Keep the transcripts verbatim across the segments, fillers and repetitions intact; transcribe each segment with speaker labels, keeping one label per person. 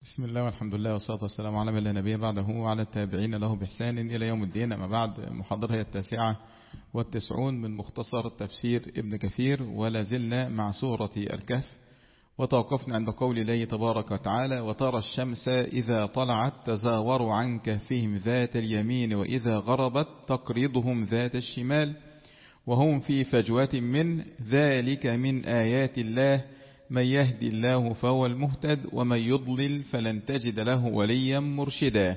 Speaker 1: بسم الله والحمد لله والصلاة والسلام على من لا نبي بعده وعلى التابعين له بإحسان إلى يوم الدين. أما بعد، محاضرة هي التاسعة والتسعون من مختصر تفسير ابن كثير، ولا زلنا مع سورة الكهف، وتوقفنا عند قول الله تبارك وتعالى: وترى الشمس إذا طلعت تزاور عن كهفهم ذات اليمين وإذا غربت تقرضهم ذات الشمال وهم في فجوة من ذلك من آيات الله من يهدي الله فهو المهتد ومن يضلل فلن تجد له وليا مرشدا.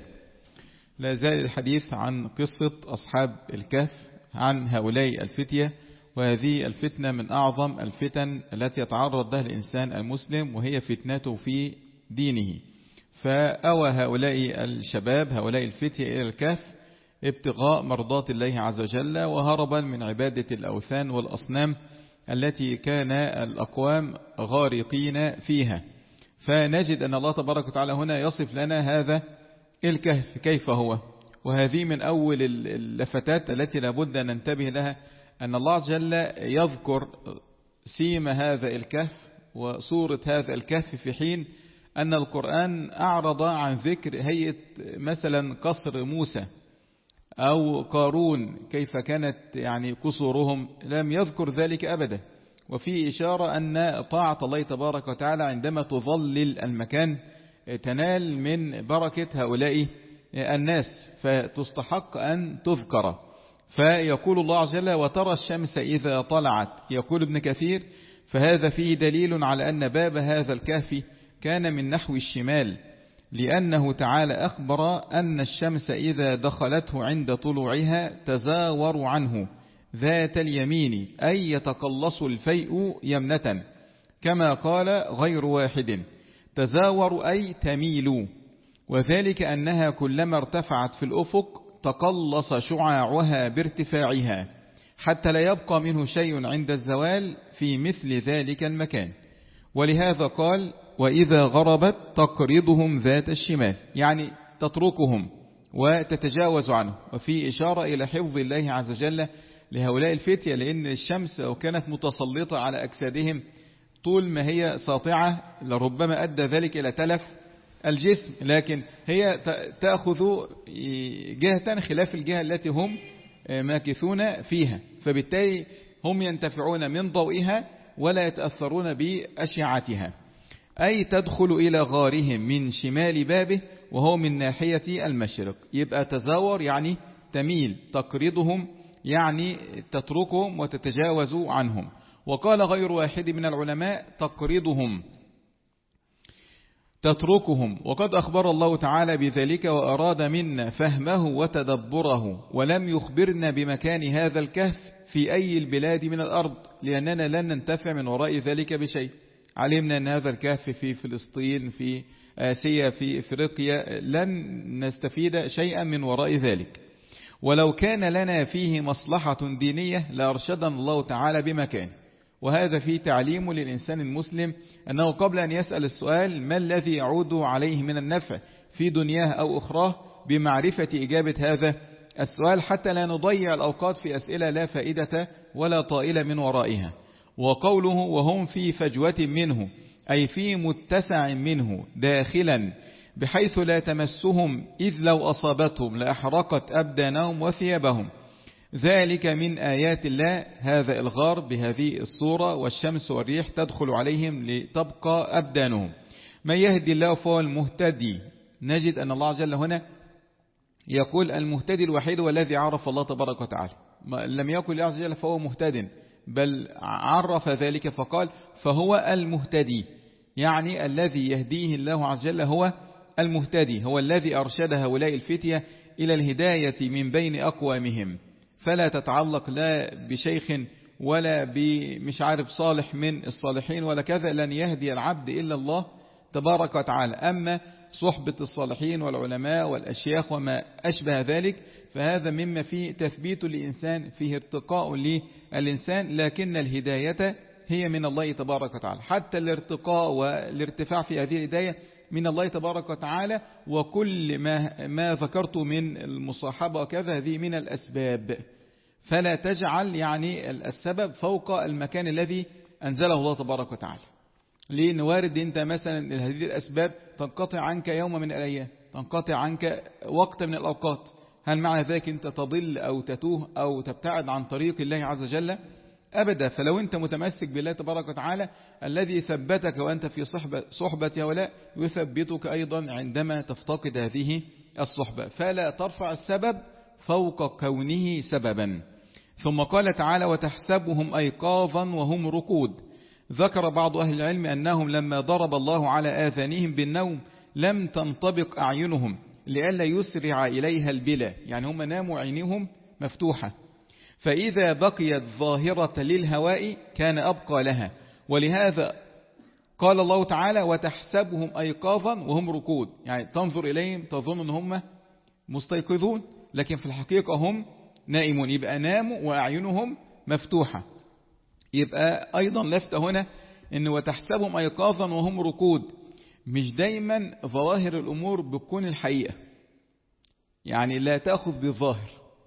Speaker 1: لا زال الحديث عن قصة أصحاب الكهف، عن هؤلاء الفتية، وهذه الفتنة من أعظم الفتن التي يتعرض لها الإنسان المسلم، وهي فتنته في دينه. فأوى هؤلاء الشباب هؤلاء الفتية إلى الكهف ابتغاء مرضات الله عز وجل، وهربا من عبادة الأوثان والأصنام التي كان الأقوام غارقين فيها. فنجد أن الله تبارك وتعالى هنا يصف لنا هذا الكهف كيف هو، وهذه من أول اللفتات التي لابد أن ننتبه لها، أن الله عز وجل يذكر سيم هذا الكهف وصورة هذا الكهف في حين أن القرآن أعرض عن ذكر هيئة مثلا قصر موسى أو قارون كيف كانت يعني قصورهم، لم يذكر ذلك أبدا. وفي إشارة أن طاعة الله تبارك وتعالى عندما تظلل المكان تنال من بركة هؤلاء الناس، فتستحق أن تذكر. فيقول الله عز وجل: وترى الشمس إذا طلعت. يقول ابن كثير: فهذا فيه دليل على أن باب هذا الكهف كان من نحو الشمال، لأنه تعالى أخبر أن الشمس إذا دخلته عند طلوعها تزاور عنه ذات اليمين، أي يتقلص الفيء يمنة، كما قال غير واحد: تزاور أي تميل، وذلك أنها كلما ارتفعت في الأفق تقلص شعاعها بارتفاعها حتى لا يبقى منه شيء عند الزوال في مثل ذلك المكان. ولهذا قال: وإذا غربت تقرضهم ذات الشمال، يعني تتركهم وتتجاوز عنه. وفي إشارة إلى حفظ الله عز وجل لهؤلاء الفتية، لأن الشمس لو كانت متسلطة على أجسادهم طول ما هي ساطعة لربما أدى ذلك إلى تلف الجسم، لكن هي تأخذ جهة خلاف الجهة التي هم ماكثون فيها، فبالتالي هم ينتفعون من ضوئها ولا يتأثرون بأشعتها. أي تدخل إلى غارهم من شمال بابه وهو من ناحية المشرق. يبقى تزاور يعني تميل، تقرضهم يعني تتركهم وتتجاوز عنهم. وقال غير واحد من العلماء: تقرضهم تتركهم. وقد أخبر الله تعالى بذلك وأراد منا فهمه وتدبره، ولم يخبرنا بمكان هذا الكهف في أي البلاد من الأرض، لأننا لن ننتفع من وراء ذلك بشيء. علمنا أن هذا الكهف في فلسطين، في آسيا، في إفريقيا، لن نستفيد شيئا من وراء ذلك. ولو كان لنا فيه مصلحة دينية لأرشدنا الله تعالى بمكان. وهذا فيه تعليم للإنسان المسلم أنه قبل أن يسأل السؤال ما الذي يعود عليه من النفع في دنياه أو أخراه، بمعرفة إجابة هذا السؤال، حتى لا نضيع الأوقات في أسئلة لا فائدة ولا طائلة من ورائها. وقوله وهم في فجوة منه، أي في متسع منه داخلا، بحيث لا تمسهم، إذ لو أصابتهم لأحرقت أبدانهم وثيابهم. ذلك من آيات الله. هذا الغار بهذه الصورة، والشمس والريح تدخل عليهم لتبقى أبدانهم. من يهدي الله فهو المهتدي. نجد أن الله عز وجل هنا يقول المهتدي الوحيد والذي عرف الله تبارك وتعالى، لم يقل الله عز وجل فهو مهتد، بل عرف ذلك فقال فهو المهتدي، يعني الذي يهديه الله عز وجل هو المهتدي، هو الذي أرشد هؤلاء الفتية إلى الهداية من بين أقوامهم. فلا تتعلق لا بشيخ ولا بمش عارف صالح من الصالحين ولا كذا، لن يهدي العبد إلا الله تبارك وتعالى. أما صحبة الصالحين والعلماء والأشياخ وما أشبه ذلك، فهذا مما فيه تثبيت الإنسان، فيه ارتقاء للإنسان، لكن الهداية هي من الله تبارك وتعالى. حتى الارتقاء والارتفاع في هذه الهداية من الله تبارك وتعالى. وكل ما, ما ذكرت من المصاحبة وكذا هذه من الأسباب، فلا تجعل يعني السبب فوق المكان الذي أنزله الله تبارك وتعالى. ليه؟ وارد أنت مثلا هذه الأسباب تنقطع عنك يوم من الأيام، تنقطع عنك وقت من الأوقات. هل معنى ذلك أنت تضل أو تتوه أو تبتعد عن طريق الله عز وجل؟ أبدا. فلو أنت متمسك بالله تبارك وتعالى الذي ثبتك وأنت في صحبة, صحبة هؤلاء يثبتك أيضا عندما تفتقد هذه الصحبة، فلا ترفع السبب فوق كونه سببا. ثم قال تعالى وتحسبهم أيقاظا وهم رقود. ذكر بعض أهل العلم أنهم لما ضرب الله على آذانهم بالنوم لم تنطبق أعينهم لئلا يسرع إليها البلا، يعني هم ناموا عينيهم مفتوحة، فإذا بقيت ظاهرة للهواء كان أبقى لها. ولهذا قال الله تعالى وتحسبهم أيقاظا وهم رقود، يعني تنظر إليهم تظن أن هم مستيقظون لكن في الحقيقة هم نائمون، يبقى ناموا وأعينهم مفتوحة. يبقى أيضا لفت هنا أن وتحسبهم أيقاظا وهم رقود، مش دايما ظواهر الأمور بتكون الحقيقة، يعني لا تأخذ بالظاهر.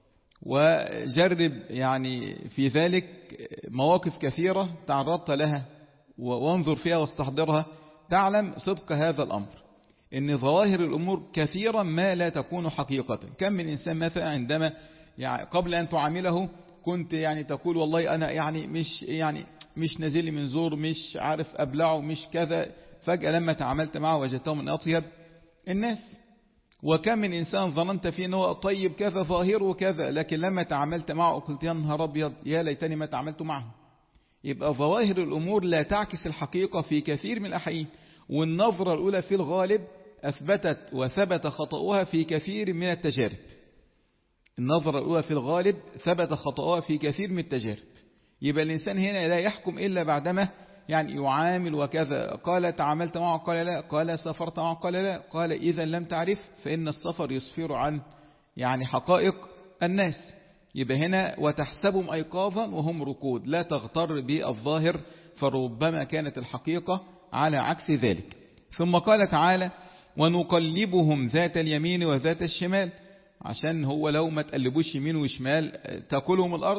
Speaker 1: وجرب يعني في ذلك مواقف كثيرة تعرضت لها وانظر فيها واستحضرها تعلم صدق هذا الأمر، إن ظواهر الأمور كثيرا ما لا تكون حقيقة. كم من إنسان مثلا عندما يعني قبل أن تعامله كنت يعني تقول والله أنا يعني مش يعني مش نازل من زور، مش عارف أبلعه، مش كذا، فجأة لما تعاملت معه وجدته من أطيب الناس. وكم من إنسان ظننت فيه أنه طيب كذا ظاهره كذا، لكن لما تعاملت معه قلت يا نهار أبيض يا ليتني ما تعاملت معه. يبقى ظواهر الأمور لا تعكس الحقيقة في كثير من الأحيان، والنظرة الأولى في الغالب أثبتت وثبت خطأها في كثير من التجارب. النظرة الأولى في الغالب ثبت خطأها في كثير من التجارب. يبقى الإنسان هنا لا يحكم إلا بعدما يعني يعامل وكذا. قال تعاملت معه قال لا، قال سافرت معه قال لا، قال إذا لم تعرف فإن السفر يسفر عن يعني حقائق الناس. يبقى هنا وتحسبهم أيقاظا وهم رقود، لا تغتر بالظاهر فربما كانت الحقيقة على عكس ذلك. ثم قال تعالى ونقلبهم ذات اليمين وذات الشمال، عشان هو لو ما تقلبوش يمين وشمال تأكلهم الأرض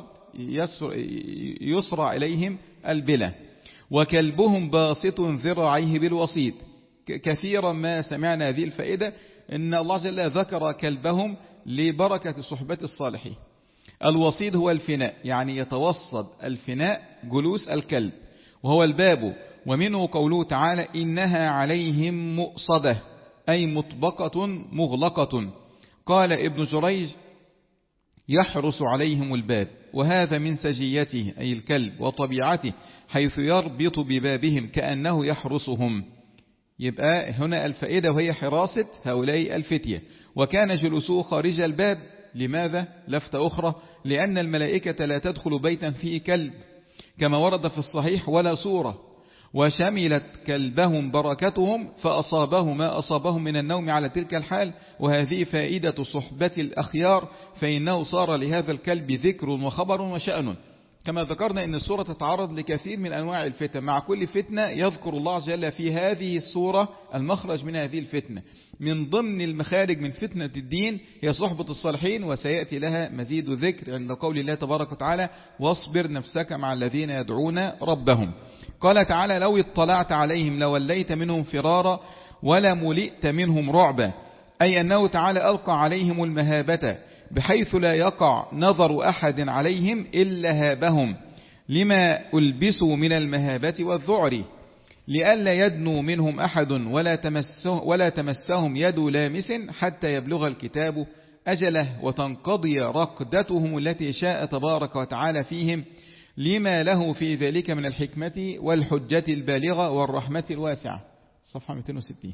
Speaker 1: يسرع إليهم البلا. وكلبهم باسط ذراعيه بالوسيط. كثيرا ما سمعنا هذه الفائدة إن الله جل ذكر كلبهم لبركة صحبة الصالحين. الوسيط هو الفناء، يعني يتوسط الفناء جلوس الكلب، وهو الباب. ومنه قوله تعالى إنها عليهم مؤصدة أي مطبقة مغلقة. قال ابن جريج يحرس عليهم الباب، وهذا من سجيته أي الكلب وطبيعته حيث يربط ببابهم كأنه يحرسهم. يبقى هنا الفائدة وهي حراسة هؤلاء الفتية. وكان جلوسه خارج الباب. لماذا؟ لفتة أخرى، لأن الملائكة لا تدخل بيتا فيه كلب كما ورد في الصحيح ولا صورة. وشملت كلبهم بركتهم فأصابه ما أصابهم من النوم على تلك الحال. وهذه فائدة صحبة الأخيار، فإنه صار لهذا الكلب ذكر وخبر وشأن. كما ذكرنا أن السورة تتعرض لكثير من أنواع الفتن، مع كل فتنة يذكر الله جل في هذه السورة المخرج من هذه الفتنة. من ضمن المخارج من فتنة الدين هي صحبة الصالحين، وسيأتي لها مزيد ذكر عند قول الله تبارك وتعالى واصبر نفسك مع الذين يدعون ربهم. قال تعالى لو اطلعت عليهم لوليت منهم فرارا ولملئت منهم رعبا، أي أنه تعالى ألقى عليهم المهابة بحيث لا يقع نظر أحد عليهم إلا هابهم لما ألبسوا من المهابة والذعر، لئلا يدنو منهم أحد ولا, تمسه ولا تمسهم يد لامس حتى يبلغ الكتاب أجله وتنقضي رقدتهم التي شاء تبارك وتعالى فيهم، لما له في ذلك من الحكمة والحجة البالغة والرحمة الواسعة. صفحة مئتين وستين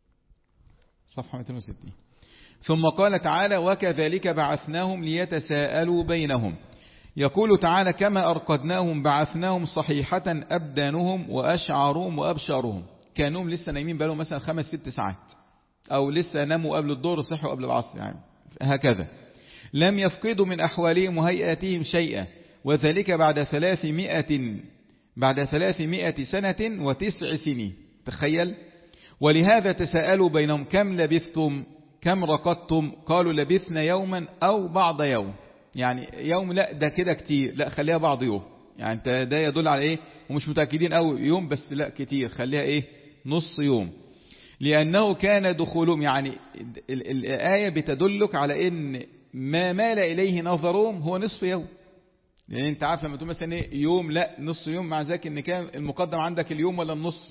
Speaker 1: صفحة مئتين وستين. ثم قال تعالى وكذلك بعثناهم ليتساءلوا بينهم. يقول تعالى كما أرقدناهم بعثناهم صحيحة أبدانهم وأشعارهم وأبشارهم. كانوا لسه نايمين بقالهم مثلا خمس ست ساعات، أو لسه ناموا قبل الظهر صحوا قبل العصر، يعني هكذا. لم يفقدوا من أحوالهم وهيئاتهم شيئا، وذلك بعد ثلاثمائة بعد ثلاثمائة سنة وتسع سنين. تخيل. ولهذا تساءلوا بينهم كم لبثتم كم رقدتم، قالوا لبثنا يوما أو بعض يوم. يعني يوم لا ده كده كتير، لا خليها بعض يوم. يعني انت ده يدل على ايه؟ ومش متأكدين قوي يوم بس، لا كتير، خليها ايه؟ نص يوم. لأنه كان دخولهم، يعني الآية بتدلك على ان ما مال إليه نظرهم هو نصف يوم. لأن انت عارف لما تقول مثلا ايه يوم، لا نص يوم، مع ذلك ان كان المقدم عندك اليوم ولا النص؟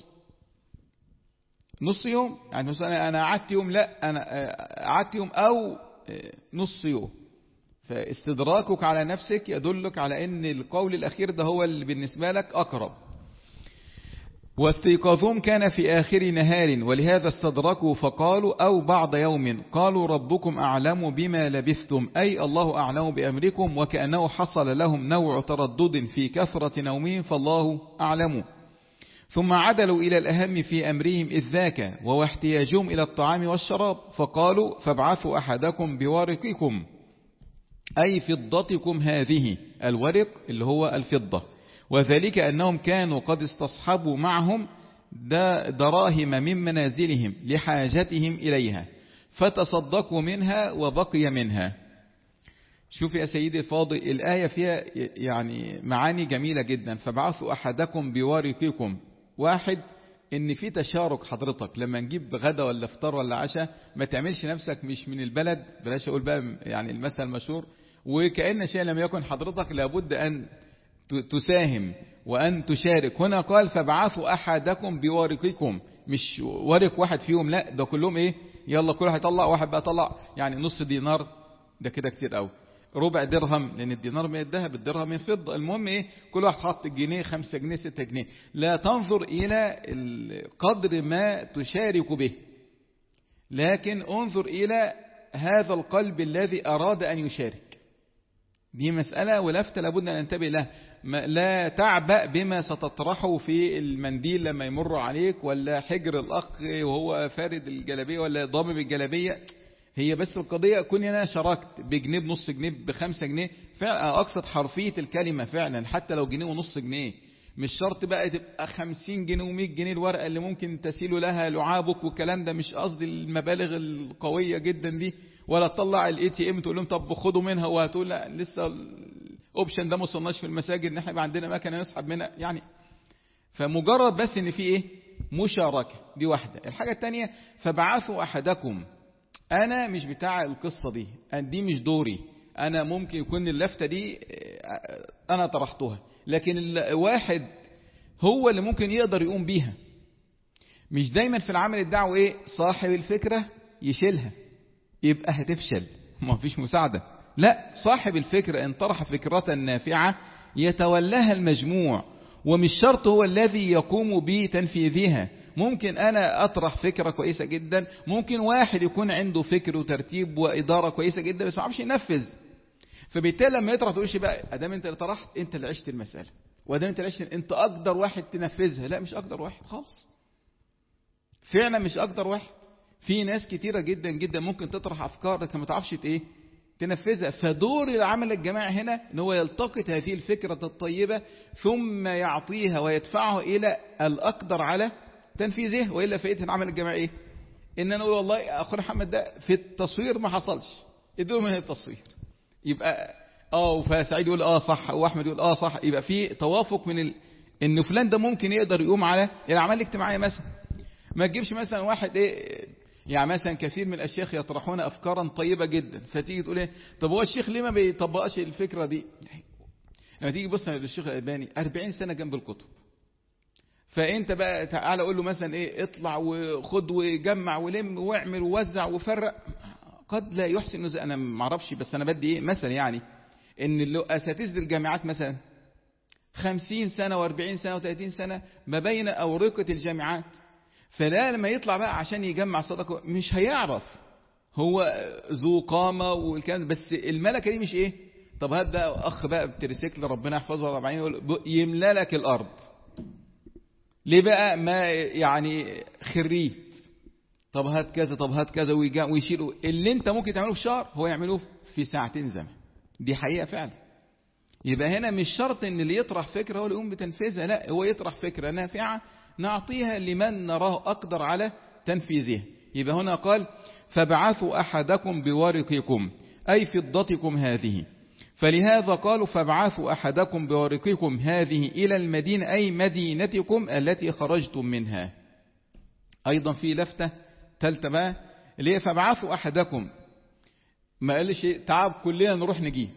Speaker 1: نص يوم. يعني مثلا انا قعدت يوم، لا انا قعدت يوم او نص يوم. فاستدراكك على نفسك يدلك على ان القول الاخير ده هو اللي بالنسبة لك اقرب. واستيقاظهم كان في آخر نهار، ولهذا استدركوا فقالوا أو بعض يوم، قالوا ربكم أعلم بما لبثتم، أي الله أعلم بأمركم، وكأنه حصل لهم نوع تردد في كثرة نومهم فالله أعلم. ثم عدلوا إلى الأهم في أمرهم إذ ذاك، وهو احتياجهم إلى الطعام والشراب، فقالوا فابعثوا أحدكم بورقكم، أي فضتكم هذه، الورق اللي هو الفضة، وذلك أنهم كانوا قد استصحبوا معهم دراهم من منازلهم لحاجتهم إليها، فتصدقوا منها وبقي منها. شوف يا سيدي الفاضل، الآية فيها يعني معاني جميلة جدا. فابعثوا أحدكم بورقكم، واحد ان في تشارك. حضرتك لما نجيب غدا ولا فطار ولا عشاء، ما تعملش نفسك مش من البلد، بلاش اقول بقى يعني المثل المشهور، وكأن شيء لم يكن. حضرتك لابد ان تساهم وأن تشارك. هنا قال فابعثوا أحدكم بورقكم، مش ورق واحد فيهم، لا ده كلهم إيه، يلا كل واحد يطلع، واحد بقى طلع يعني نص دينار، ده كده كتير قوي، ربع درهم، لأن الدينار من الذهب، الدرهم من الفضة. المهم إيه، كل واحد حط جنيه، خمسة جنيه، ستة جنيه. لا تنظر إلى قدر ما تشارك به، لكن انظر إلى هذا القلب الذي أراد أن يشارك. دي مسألة ولفتة لابد أن ننتبه لها. لا تعبأ بما ستطرحه في المنديل لما يمر عليك، ولا حجر الأخ وهو فارد الجلابية ولا ضامم الجلابية. هي بس القضية كون أنا شاركت بجنيه، بنص جنيه، بخمسة جنيه، فعلا أقصد حرفية الكلمة فعلا، حتى لو جنيه ونص جنيه. مش شرط بقى تبقى خمسين جنيه ومية جنيه الورقة اللي ممكن تسيل لها لعابك والكلام ده، مش قصدي المبالغ القوية جدا دي. ولا تطلع الاي تي ام تقول لهم طب خدوا منها، وهتقول لا لسه الاوبشن ده ما وصلناش في المساجد ان احنا يبقى عندنا مكنه نسحب منها يعني. فمجرد بس ان في ايه، مشاركه، دي واحده. الحاجه الثانيه فبعثوا احدكم، انا مش بتاع القصه دي، دي مش دوري انا. ممكن يكون اللفته دي انا طرحتها، لكن الواحد هو اللي ممكن يقدر يقوم بيها. مش دايما في العمل الدعوي ايه، صاحب الفكره يشيلها يبقى هتفشل، ما فيش مساعدة. لا، صاحب الفكرة ان طرح فكرة نافعة يتولاها المجموع، ومش شرط هو الذي يقوم بتنفيذها. ممكن انا اطرح فكرة كويسة جدا، ممكن واحد يكون عنده فكر وترتيب وادارة كويسة جدا بس ما عرفش ينفذ. فبالتالي لما يطرح تقولش بقى ادام انت اللي طرحت انت اللي عشت المسألة، وادام انت اللي عشت انت اقدر واحد تنفذها. لا، مش اقدر واحد خالص، فعلا مش اقدر واحد. في ناس كتيرة جدا جدا ممكن تطرح أفكار لكن ما تعرفش ايه تنفذها. فدور العمل الجماعي هنا ان هو يلتقط هذه الفكرة الطيبة ثم يعطيها ويدفعه إلى الأقدر على تنفيذه. وإلا فائدة العمل الجماعي ايه؟ إن أنا أقول والله أخونا محمد ده في التصوير ما حصلش، ادوه من التصوير، يبقى اه فسعيد يقول اه صح، واحمد يقول اه صح، يبقى في توافق من ال... ان فلان ده ممكن يقدر يقوم على الأعمال الاجتماعية مثلا. ما تجيبش مثلا واحد ايه، يعني مثلا كثير من الأشياخ يطرحون أفكارا طيبة جدا، فتيجي تقول ايه طب هو الشيخ ليه ما بيطبقش الفكرة دي؟ لما تيجي بص للشيخ الألباني أربعين سنة جنب الكتب، فأنت بقى تعالى قول له مثلا ايه اطلع وخد وجمع ولم واعمل ووزع وفرق، قد لا يحسن. انا ما اعرفش بس انا بدي ايه مثلا، يعني ان اساتذه الجامعات مثلا خمسين سنة واربعين سنة وثلاثين سنة ما بين أورقة الجامعات، فلا لما يطلع بقى عشان يجمع صدقه مش هيعرف، هو ذو قامة والكلام، بس الملكة دي مش ايه. طب هات بقى اخ بقى بتريسيكل ربنا يحفظه ربعين يقول يملا لك الارض ليه بقى، ما يعني خريت، طب هات كذا طب هات كذا ويشيلوا اللي انت ممكن تعمله في شهر هو يعملوه في ساعتين زمن. دي حقيقة فعلا. يبقى هنا مش شرط ان اللي يطرح فكرة هو اللي يقوم بتنفيذها، لا، هو يطرح فكرة نافعة نعطيها لمن نراه أقدر على تنفيذها. يبقى هنا قال فابعثوا أحدكم بورقكم أي فضتكم هذه، فلهذا قالوا فابعثوا أحدكم بورقكم هذه إلى المدينة أي مدينتكم التي خرجتم منها. أيضا في لفتة ثالثة بقى اللي هي فابعثوا أحدكم، ما قالش تعب كلنا نروح نجيب،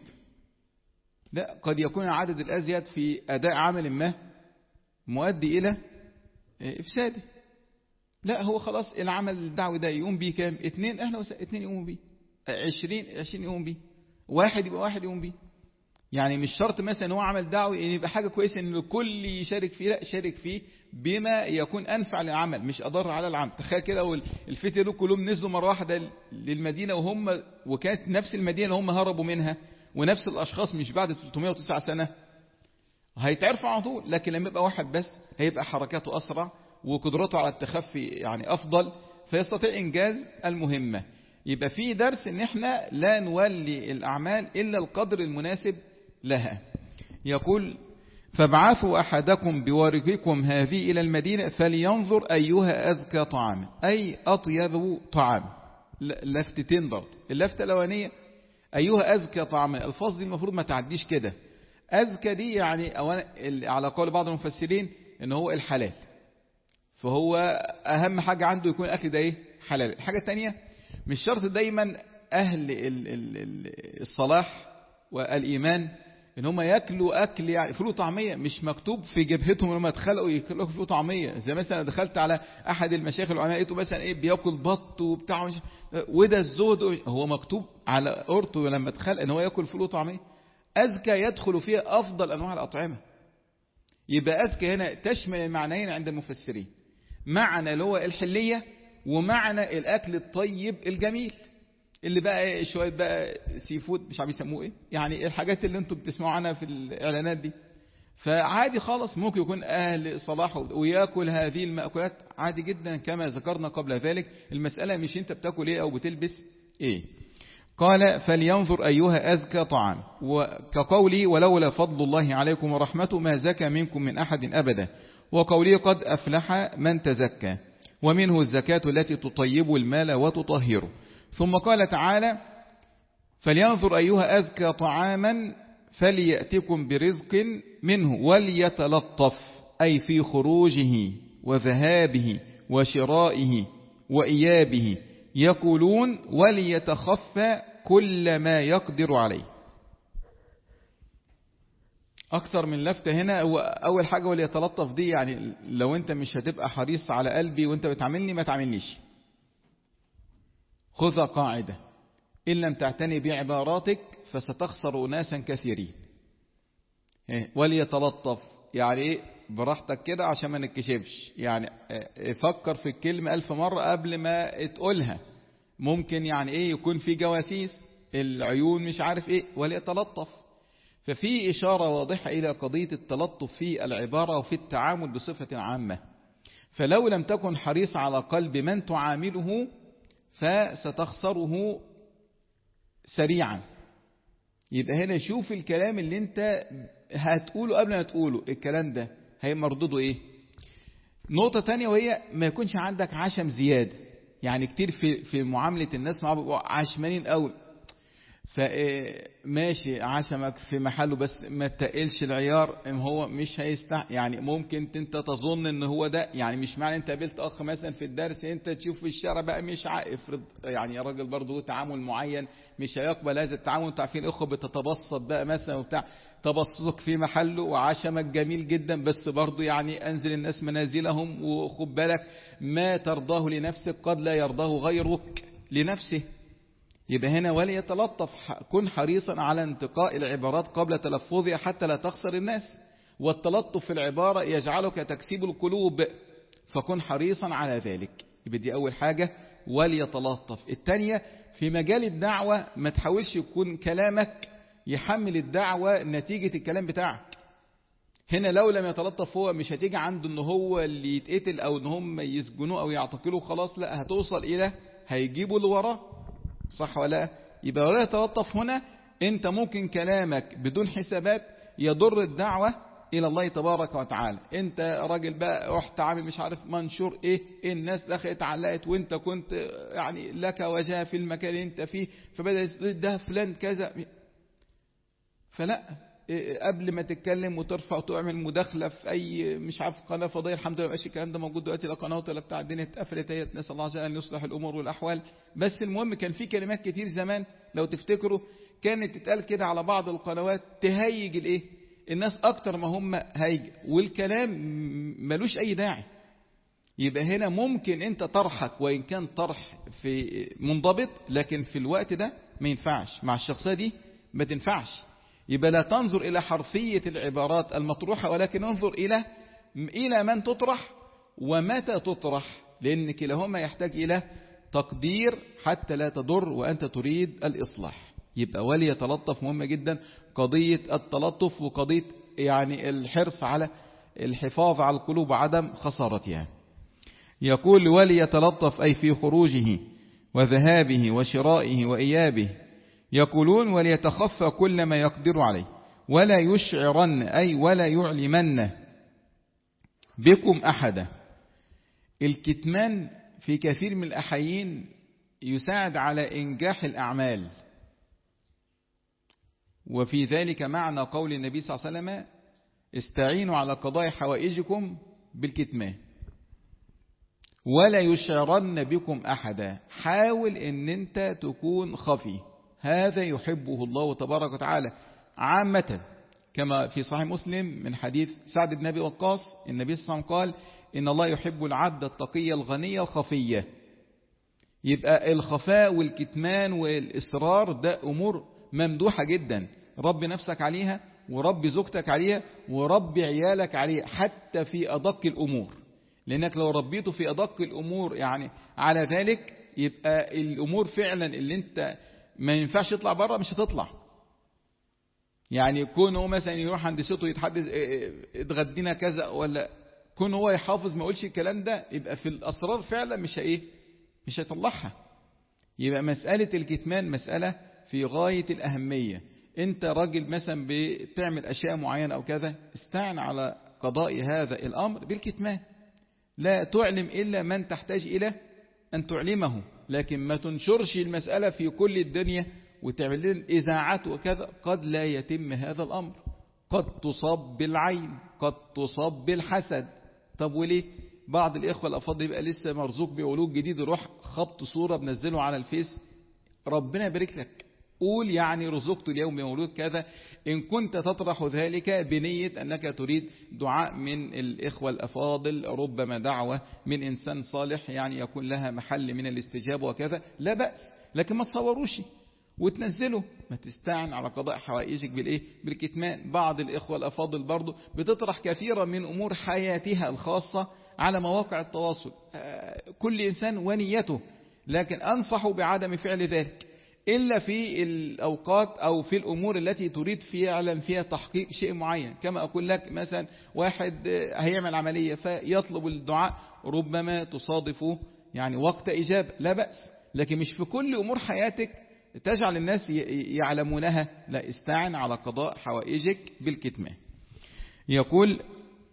Speaker 1: لا، قد يكون عدد الأزيد في أداء عمل ما مؤدي إلى إفساده، لا هو خلاص العمل الدعوي ده يقوم بيه كام؟ اتنين، أهلا وسهلا، اتنين يقوموا بيه، عشرين عشرين يقوم بيه، واحد يبقى واحد يقوم بيه. يعني مش شرط مثلا ان هو عمل دعوي ان يبقى حاجة كويسة ان الكل يشارك فيه، لا، شارك فيه بما يكون أنفع للعمل مش أضر على العمل. تخيل كده الفتية دول كلهم نزلوا مرة واحدة للمدينة وهم وكانت نفس المدينة اللي هم هربوا منها ونفس الأشخاص مش بعد ثلاثمائة وتسعة سنة، هيتعرفوا على طول. لكن لما يبقى واحد بس هيبقى حركاته أسرع وقدرته على التخفي يعني أفضل، فيستطيع إنجاز المهمة. يبقى في درس ان احنا لا نولي الأعمال إلا القدر المناسب لها. يقول فابعثوا أحدكم بورقكم هذه إلى المدينة فلينظر أيها أزكى طعاما أي أطيب طعام. لفتتين برضه، اللفتة الأولانية أيها أزكى طعاما، الفاظ دي المفروض ما تعديش كده. أزكى دي يعني على قول بعض المفسرين ان هو الحلال، فهو أهم حاجة عنده يكون الأكل ده إيه؟ حلال. الحاجة الثانية مش شرط دايما أهل الصلاح والإيمان إن هم يأكلوا أكل يعني فول وطعمية، مش مكتوب في جبهتهم إن هم اتخلقوا يأكلوا فول وطعمية. زي مثلا دخلت على أحد المشايخ العلماء لقيته مثلا إيه بياكل بط وبتاع وده الزهد، هو مكتوب على أورته لما اتخلق إن هو يأكل فول وطعمية. أزكى يدخل فيها أفضل أنواع الأطعمة. يبقى أزكى هنا تشمل المعنيين عند المفسرين، معنى اللي هو الحلية ومعنى الأكل الطيب الجميل اللي بقى شوية بقى سي فود مش عارف يسموه ايه، يعني الحاجات اللي انتم بتسمعوا عنها في الإعلانات دي. فعادي خالص ممكن يكون أهل صلاح ويأكل هذه المأكولات عادي جدا كما ذكرنا قبل ذلك. المسألة مش انت بتأكل ايه أو بتلبس ايه. قال فلينظر أيها أزكى طعام، وكقوله ولولا فضل الله عليكم ورحمته ما زكى منكم من أحد أبدا، وقوله قد أفلح من تزكى، ومنه الزكاة التي تطيب المال وتطهره. ثم قال تعالى فلينظر أيها أزكى طعاما فليأتكم برزق منه وليتلطف أي في خروجه وذهابه وشرائه وإيابه، يقولون وليتخفى كل ما يقدر عليه. أكثر من لفتة هنا. أول حاجة وليتلطف دي يعني لو أنت مش هتبقى حريص على قلبي وأنت بتعاملني ما تعاملنيش. خذ قاعدة إن لم تعتني بعباراتك فستخسر ناسا كثيرين. وليتلطف يعني إيه؟ براحتك كده عشان ما نتكشفش، يعني فكر في الكلمة ألف مرة قبل ما تقولها. ممكن يعني إيه يكون في جواسيس العيون مش عارف إيه. وليتلطف، ففي إشارة واضحة إلى قضية التلطف في العبارة وفي التعامل بصفة عامة. فلو لم تكن حريص على قلب من تعامله فستخسره سريعا. يبقى هنا شوف الكلام اللي انت هتقوله قبل ما تقوله الكلام ده هي مردوده ايه. نقطة تانية وهي ما يكونش عندك عشم زيادة. يعني كتير في في معاملة الناس معه بيبقوا عشمانين قوي، فماشي عشمك في محله بس ما تقلش العيار، هو مش هيستح يعني. ممكن انت تظن ان هو ده يعني مش معنى انت قابلت اخ مثلا في الدرس انت تشوف في الشارع بقى مش افرض يعني يا راجل برضه تعامل معين مش هيقبل هذا التعامل. انتوا عارفين اخوه بتتبسط بقى مثلا وبتاع، تبسطك في محله وعشمك جميل جدا بس برضه يعني انزل الناس منازلهم وخد بالك ما ترضاه لنفسك قد لا يرضاه غيرك لنفسه. يبقى هنا وليتلطف، كن حريصا على انتقاء العبارات قبل تلفظها حتى لا تخسر الناس. والتلطف في العبارة يجعلك تكسب القلوب، فكن حريصا على ذلك. يبقى دي أول حاجة وليتلطف. الثانية في مجال الدعوة ما تحاولش يكون كلامك يحمل الدعوة نتيجة الكلام بتاعك. هنا لو لم يتلطف هو مش هتيجي عنده ان هو اللي يتقتل او ان هم يسجنوه او يعتقلوه خلاص، لا هتوصل الى هيجيبوا اللي وراه، صح ولا؟ يبقى ولا يتلطف هنا انت ممكن كلامك بدون حسابات يضر الدعوة الى الله تبارك وتعالى. انت راجل بقى رحت عامل مش عارف منشور ايه، الناس دخلت علقت وانت كنت يعني لك وجهه في المكان اللي انت فيه، فبدأ ده فلان كذا. فلا، قبل ما تتكلم وترفع وتعمل مداخلة في أي مش عارف قناة فضائية، الحمد لله مبقاش الكلام ده موجود دلوقتي، لا قناة ولا بتاع، الدنيا اتقفلت اهي، نسأل الله عز وجل أن يصلح الأمور والأحوال. بس المهم كان في كلمات كتير زمان لو تفتكروا كانت تتقال كده على بعض القنوات تهيج الايه الناس أكتر ما هم هيج، والكلام ملوش أي داعي. يبقى هنا ممكن أنت طرحك وإن كان طرح في منضبط، لكن في الوقت ده ما ينفعش مع الشخصية دي، ما تنفعش. يبقى لا تنظر إلى حرفية العبارات المطروحة، ولكن انظر إلى إلى من تطرح ومتى تطرح، لأن كلاهما يحتاج إلى تقدير حتى لا تضر وأنت تريد الإصلاح. يبقى وليتلطف مهمة جدا، قضية التلطف وقضية يعني الحرص على الحفاظ على القلوب وعدم خسارتها. يقول وليتلطف أي في خروجه وذهابه وشرائه وإيابه. يقولون وليتخفى كل ما يقدر عليه، ولا يشعرن أي ولا يعلمن بكم أحدا. الكتمان في كثير من الأحيان يساعد على إنجاح الأعمال، وفي ذلك معنى قول النبي صلى الله عليه وسلم استعينوا على قضاء حوائجكم بالكتمان ولا يشعرن بكم أحدا. حاول ان انت تكون خفي، هذا يحبه الله تبارك وتعالى عامة، كما في صحيح مسلم من حديث سعد بن أبي وقاص النبي صلى الله عليه وسلم قال إن الله يحب العبد التقي الغني الخفية. يبقى الخفاء والكتمان والإصرار ده أمور ممدوحة جدا، رب نفسك عليها ورب زوجتك عليها ورب عيالك عليها، حتى في أدق الأمور، لأنك لو ربيته في أدق الأمور يعني على ذلك يبقى الأمور فعلا اللي انت ما ينفعش يطلع بره مش هتطلع. يعني كون هو مثلا يروح عند سيته يتحدث اتغدينا كذا، ولا كون هو يحافظ ما يقولش الكلام ده، يبقى في الأسرار فعلا مش ايه مش هيطلعها. يبقى مسألة الكتمان مسألة في غاية الأهمية. انت راجل مثلا بتعمل أشياء معينة أو كذا، استعن على قضاء هذا الأمر بالكتمان، لا تعلم إلا من تحتاج إلى أن تعلمه، لكن ما تنشرش المسألة في كل الدنيا وتعمل لنا إذاعات وكذا، قد لا يتم هذا الأمر، قد تصاب بالعين، قد تصاب بالحسد. طب وليه بعض الإخوة الأفاضل يبقى لسه مرزوق بولوج جديد يروح خبط صورة بنزله على الفيس، ربنا يبارك لك، قول يعني رزقت اليوم بمولود كذا، إن كنت تطرح ذلك بنية أنك تريد دعاء من الإخوة الأفاضل، ربما دعوة من إنسان صالح يعني يكون لها محل من الاستجابة وكذا، لا بأس، لكن ما تصوروش وتنزله، ما تستعن على قضاء حوائجك بالإيه بالكتمان. بعض الإخوة الأفاضل برضو بتطرح كثيرا من أمور حياتها الخاصة على مواقع التواصل، كل إنسان ونيته، لكن أنصح بعدم فعل ذلك إلا في الأوقات أو في الأمور التي تريد فعلا فيها تحقيق شيء معين. كما أقول لك مثلا واحد هيعمل عملية فيطلب الدعاء، ربما تصادف يعني وقت إجابة، لا بأس، لكن مش في كل أمور حياتك تجعل الناس يعلمونها، لا، استعن على قضاء حوائجك بالكتمان. يقول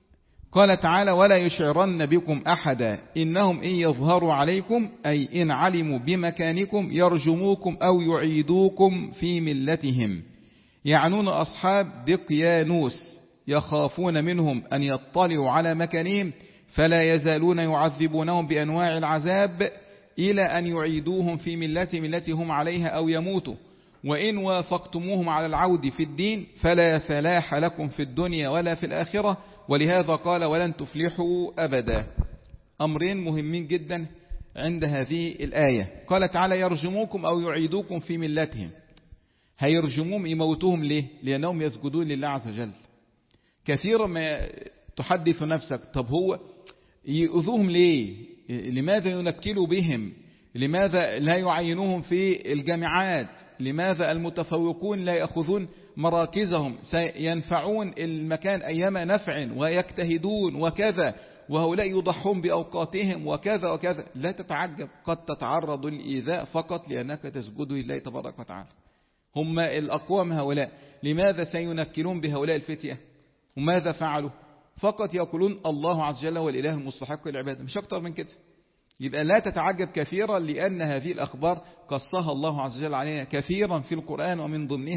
Speaker 1: قال تعالى ولا يشعرن بكم أحدا إنهم إن يظهروا عليكم أي إن علموا بمكانكم يرجموكم أو يعيدوكم في ملتهم. يعنون أصحاب دقيانوس يخافون منهم أن يطلعوا على مكانهم فلا يزالون يعذبونهم بأنواع العذاب إلى أن يعيدوهم في ملتهم التي هم عليها أو يموتوا، وإن وافقتموهم على العود في الدين فلا فلاح لكم في الدنيا ولا في الآخرة، ولهذا قال ولن تفلحوا أبدا. أمرين مهمين جدا عند هذه الآية. قال تعالى يرجموكم أو يعيدوكم في ملتهم. هيرجموهم يموتوهم ليه؟ لأنهم يسجدون لله عز وجل. كثيرا ما تحدث نفسك طب هو يؤذوهم ليه؟ لماذا ينكلوا بهم؟ لماذا لا يعينوهم في الجامعات؟ لماذا المتفوقون لا يأخذون مراكزهم؟ سينفعون المكان أيما نفع ويجتهدون وكذا، وهؤلاء يضحون بأوقاتهم وكذا وكذا. لا تتعجب، قد تتعرض للإيذاء فقط لأنك تسجد لله تبارك وتعالى. هم الأقوام هؤلاء، لماذا سينكلون بهؤلاء الفتية؟ وماذا فعلوا؟ فقط يقولون الله عز وجل والإله المستحق للعبادة، مش أكتر من كده. يبقى لا تتعجب كثيرا، لأن هذه الأخبار قصها الله عز وجل علينا كثيرا في القرآن، ومن ضمنها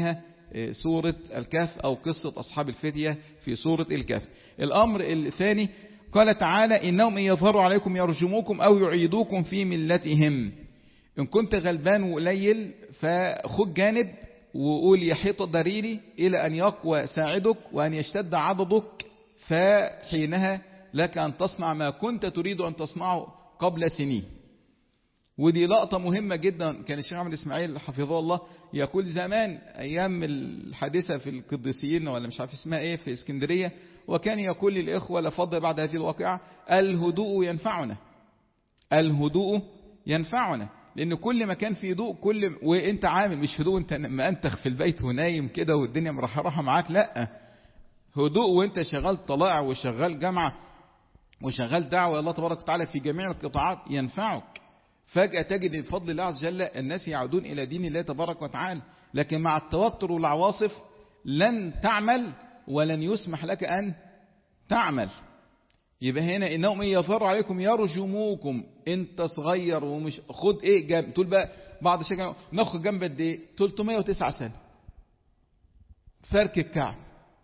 Speaker 1: سورة الكهف أو قصة أصحاب الفتية في سورة الكهف. الأمر الثاني قال تعالى إنهم إن يظهروا عليكم يرجموكم أو يعيدوكم في ملتهم. إن كنت غلبان وقليل فخد جانب وقول يحيط ضريري إلى أن يقوى ساعدك وأن يشتد عضدك، فحينها لك أن تصنع ما كنت تريد أن تصنعه قبل سنين. ودي لقطة مهمة جدا. كان الشيخ عمرو إسماعيل حفظه الله يقول زمان أيام الحادثة في القديسيين ولا مش عارف اسمها إيه في اسكندرية، وكان يقول للإخوة لفضل بعد هذه الواقعة الهدوء ينفعنا، الهدوء ينفعنا. لأن كل ما كان في هدوء كل وانت عامل مش هدوء انت ما انتخ في البيت ونايم كده والدنيا مرحرحة معاك، لا، هدوء وانت شغال طلائع وشغال جامعة وشغال دعوة الله تبارك وتعالى في جميع القطاعات ينفعك. فجأة تجد بفضل الله عز وجل الناس يعودون إلى دين الله تبارك وتعالى. لكن مع التوتر والعواصف لن تعمل ولن يسمح لك أن تعمل. يبقى هنا إنهم يظهروا عليكم يرجموكم. انت صغير ومش خد ايه جنب تقول بقى بعض الشيء ناخد جنب قد ايه ثلاثمائة وتسعة سنة فرك الكعب.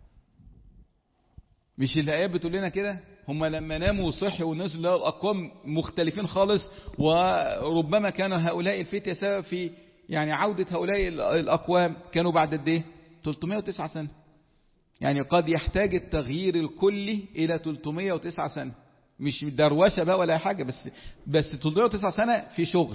Speaker 1: مش الآيات بتقول لنا كده؟ هم لما ناموا وصحوا ونزلوا لقوا الأقوام مختلفين خالص، وربما كان هؤلاء الفتية سبب في يعني عودة هؤلاء الأقوام. كانوا بعد قد ايه ثلاثمائة وتسعة سنة. يعني قد يحتاج التغيير الكلي إلى ثلاثمائة وتسعة سنة، مش دروشة بقى ولا حاجة، بس بس ثلاثمائة وتسعة سنة في شغل.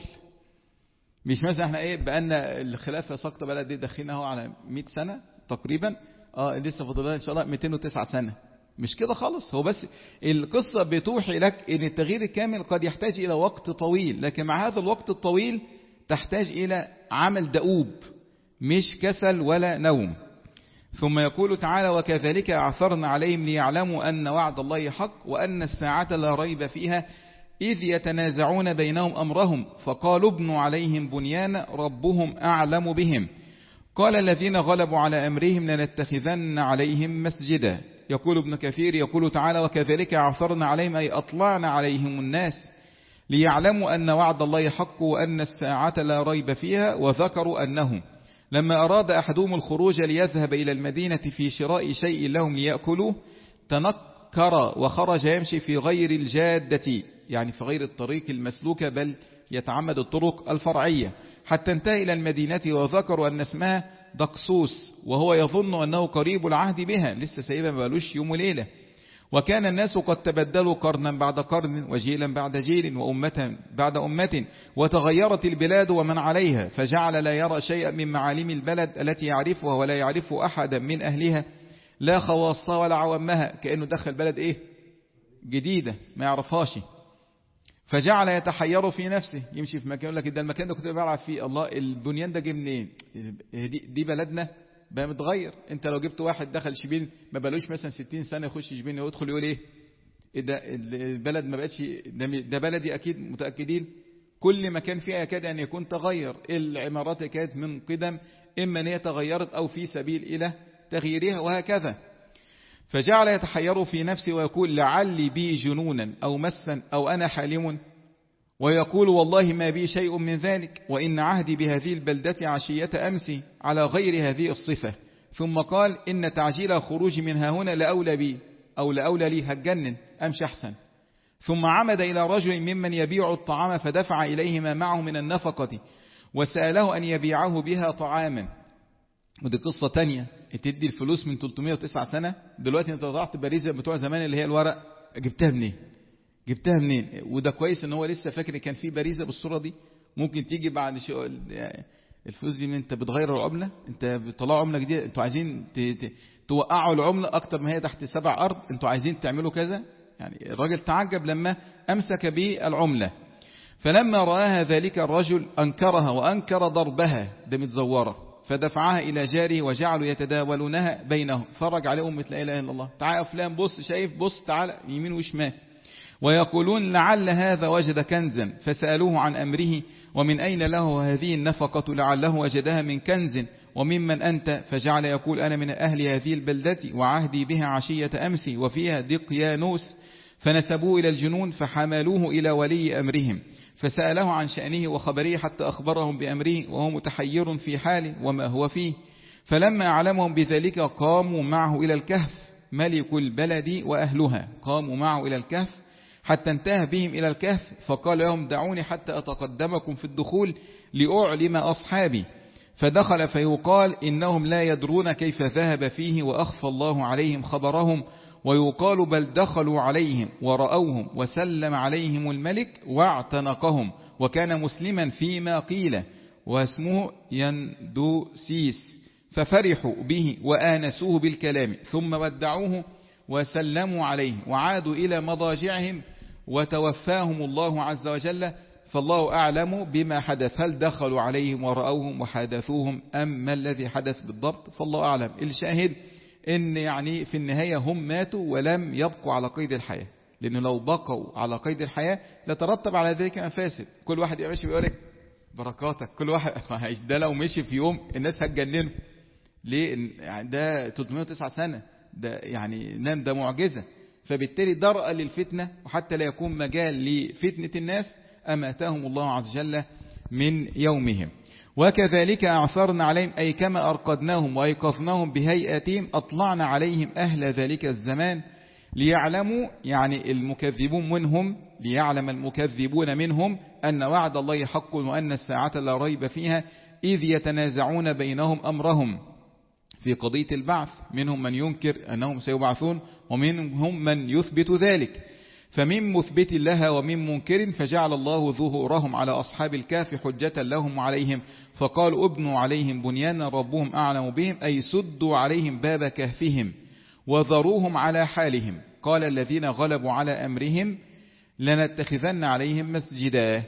Speaker 1: مش مثلا احنا ايه بقالنا الخلافة ساقطة بلد دي داخلين اهو على مئة سنة تقريبا، اه لسه فاضل لنا ان شاء الله مئتين وتسعة سنة. مش كده خالص. هو بس القصة بتوحي لك ان التغيير الكامل قد يحتاج الى وقت طويل، لكن مع هذا الوقت الطويل تحتاج الى عمل دؤوب مش كسل ولا نوم. ثم يقول تعالى وكذلك أعثرنا عليهم ليعلموا أن وعد الله حق وأن الساعة لا ريب فيها إذ يتنازعون بينهم أمرهم فقالوا ابنوا عليهم بنيانا ربهم أعلم بهم قال الذين غلبوا على أمرهم لنتخذن عليهم مسجدا. يقول ابن كثير يقول تعالى وكذلك أعثرنا عليهم أي أطلعنا عليهم الناس ليعلموا أن وعد الله حق وأن الساعة لا ريب فيها. وذكروا أنهم لما أراد أحدهم الخروج ليذهب إلى المدينة في شراء شيء لهم ليأكلوه تنكر وخرج يمشي في غير الجادة، يعني في غير الطريق المسلوكة، بل يتعمد الطرق الفرعية حتى انتهى إلى المدينة. وذكروا أن اسمها دقسوس وهو يظن أنه قريب العهد بها، لسه سايبها ما بقالوش يوم وليلة. وكان الناس قد تبدلوا قرنا بعد قرن وجيلا بعد جيل وأمة بعد أمة وتغيرت البلاد ومن عليها فجعل لا يرى شيئا من معالم البلد التي يعرفها ولا يعرف أحدا من أهلها لا خواصها ولا عوامها. كأنه دخل بلد إيه جديدة ما يعرفهاش، فجعل يتحير في نفسه. يمشي في مكان يقول لك ده المكان ده كنت بلعب فيه، الله البنيان ده جه منين؟ دي, دي بلدنا بقى متغير. انت لو جبت واحد دخل شبين ما بقالوش مثلا ستين سنة يخش شبين ويدخل يقول ايه ده البلد ما بقتش ده, ده بلدي اكيد. متأكدين كل مكان فيها يكاد ان يكون تغير. العمارات كانت من قدم اما ان هي تغيرت او في سبيل الى تغييرها وهكذا. فجعل يتحير في نفسه ويقول لعلي بي جنونا او مسا او انا حالم ويقول والله ما بي شيء من ذلك وإن عهدي بهذه البلدة عشية أمسي على غير هذه الصفة. ثم قال إن تعجيل الخروج منها هنا لأولى بي أو لأولى لي هتجنن أمشي أحسن. ثم عمد إلى رجل ممن يبيع الطعام فدفع إليه ما معه من النفقة وسأله أن يبيعه بها طعاما. ودي قصة تانية. تدي الفلوس من ثلاثمائة وتسعة سنة دلوقتي انت ضعت باريزة بتوع زمان اللي هي الورق جبتها منين جبتها منين وده كويس ان هو لسه فاكر كان في باريزة بالصورة دي. ممكن تيجي بعد شو الفلوس دي من انت بتغير العملة، انت بتطلعوا عملة جديدة، انتوا عايزين توقعوا العملة اكتر ما هي تحت سبع ارض، انتوا عايزين تعملوا كذا. يعني الراجل تعجب لما امسك بالعملة. فلما رآها ذلك الرجل انكرها وانكر ضربها ده متزورة فدفعها الى جاره وجعلوا يتداولونها بينهم. فرج عليه امة لا اله الا الله تعال فلان بص شايف بص تعال يمين وشمال ويقولون لعل هذا وجد كنزا فسألوه عن أمره ومن أين له هذه النفقة لعله وجدها من كنز وممن أنت فجعل يقول أنا من أهل هذه البلدة وعهدي بها عشية أمسي وفيها دقيانوس. فنسبوه إلى الجنون فحملوه إلى ولي أمرهم فسأله عن شأنه وخبره حتى أخبرهم بأمره وهو متحير في حاله وما هو فيه. فلما أعلمهم بذلك قاموا معه إلى الكهف ملك البلد وأهلها، قاموا معه إلى الكهف حتى انتهى بهم إلى الكهف، فقال لهم دعوني حتى أتقدمكم في الدخول لأعلم أصحابي. فدخل فيقال إنهم لا يدرون كيف ذهب فيه وأخفى الله عليهم خبرهم، ويقال بل دخلوا عليهم ورأوهم وسلم عليهم الملك واعتنقهم، وكان مسلما فيما قيل واسمه يندوسيس، ففرحوا به وآنسوه بالكلام، ثم ودعوه وسلموا عليه وعادوا إلى مضاجعهم وتوفاهم الله عز وجل. فالله أعلم بما حدث، هل دخلوا عليهم ورأوهم وحدثوهم أم ما الذي حدث بالضبط، فالله أعلم. الشاهد إن يعني في النهاية هم ماتوا ولم يبقوا على قيد الحياة، لأنه لو بقوا على قيد الحياة لترتب على ذلك مفاسد. كل واحد يمشي بيقول لك بركاتك، كل واحد ده لو مشي في يوم الناس هتجننه. ليه؟ يعني ده ثلاثمائة وتسعة سنة، ده يعني نام، ده معجزة. فبالتالي درءا للفتنة وحتى لا يكون مجال لفتنة الناس أماتهم الله عز وجل من يومهم. وكذلك أعثرنا عليهم، أي كما أرقدناهم وأيقظناهم بهيئتهم أطلعنا عليهم أهل ذلك الزمان ليعلموا، يعني المكذبون منهم، ليعلم المكذبون منهم أن وعد الله حق وأن الساعة لا ريب فيها، إذ يتنازعون بينهم أمرهم في قضية البعث، منهم من ينكر أنهم سيبعثون ومنهم من يثبت ذلك، فمن مثبت لها ومن منكر، فجعل الله ظهورهم على أصحاب الكهف حجة لهم وعليهم، فقالوا ابنوا عليهم بنيانا ربهم أعلم بهم، أي سدوا عليهم باب كهفهم وذروهم على حالهم. قال الذين غلبوا على أمرهم لنتخذن عليهم مسجدا،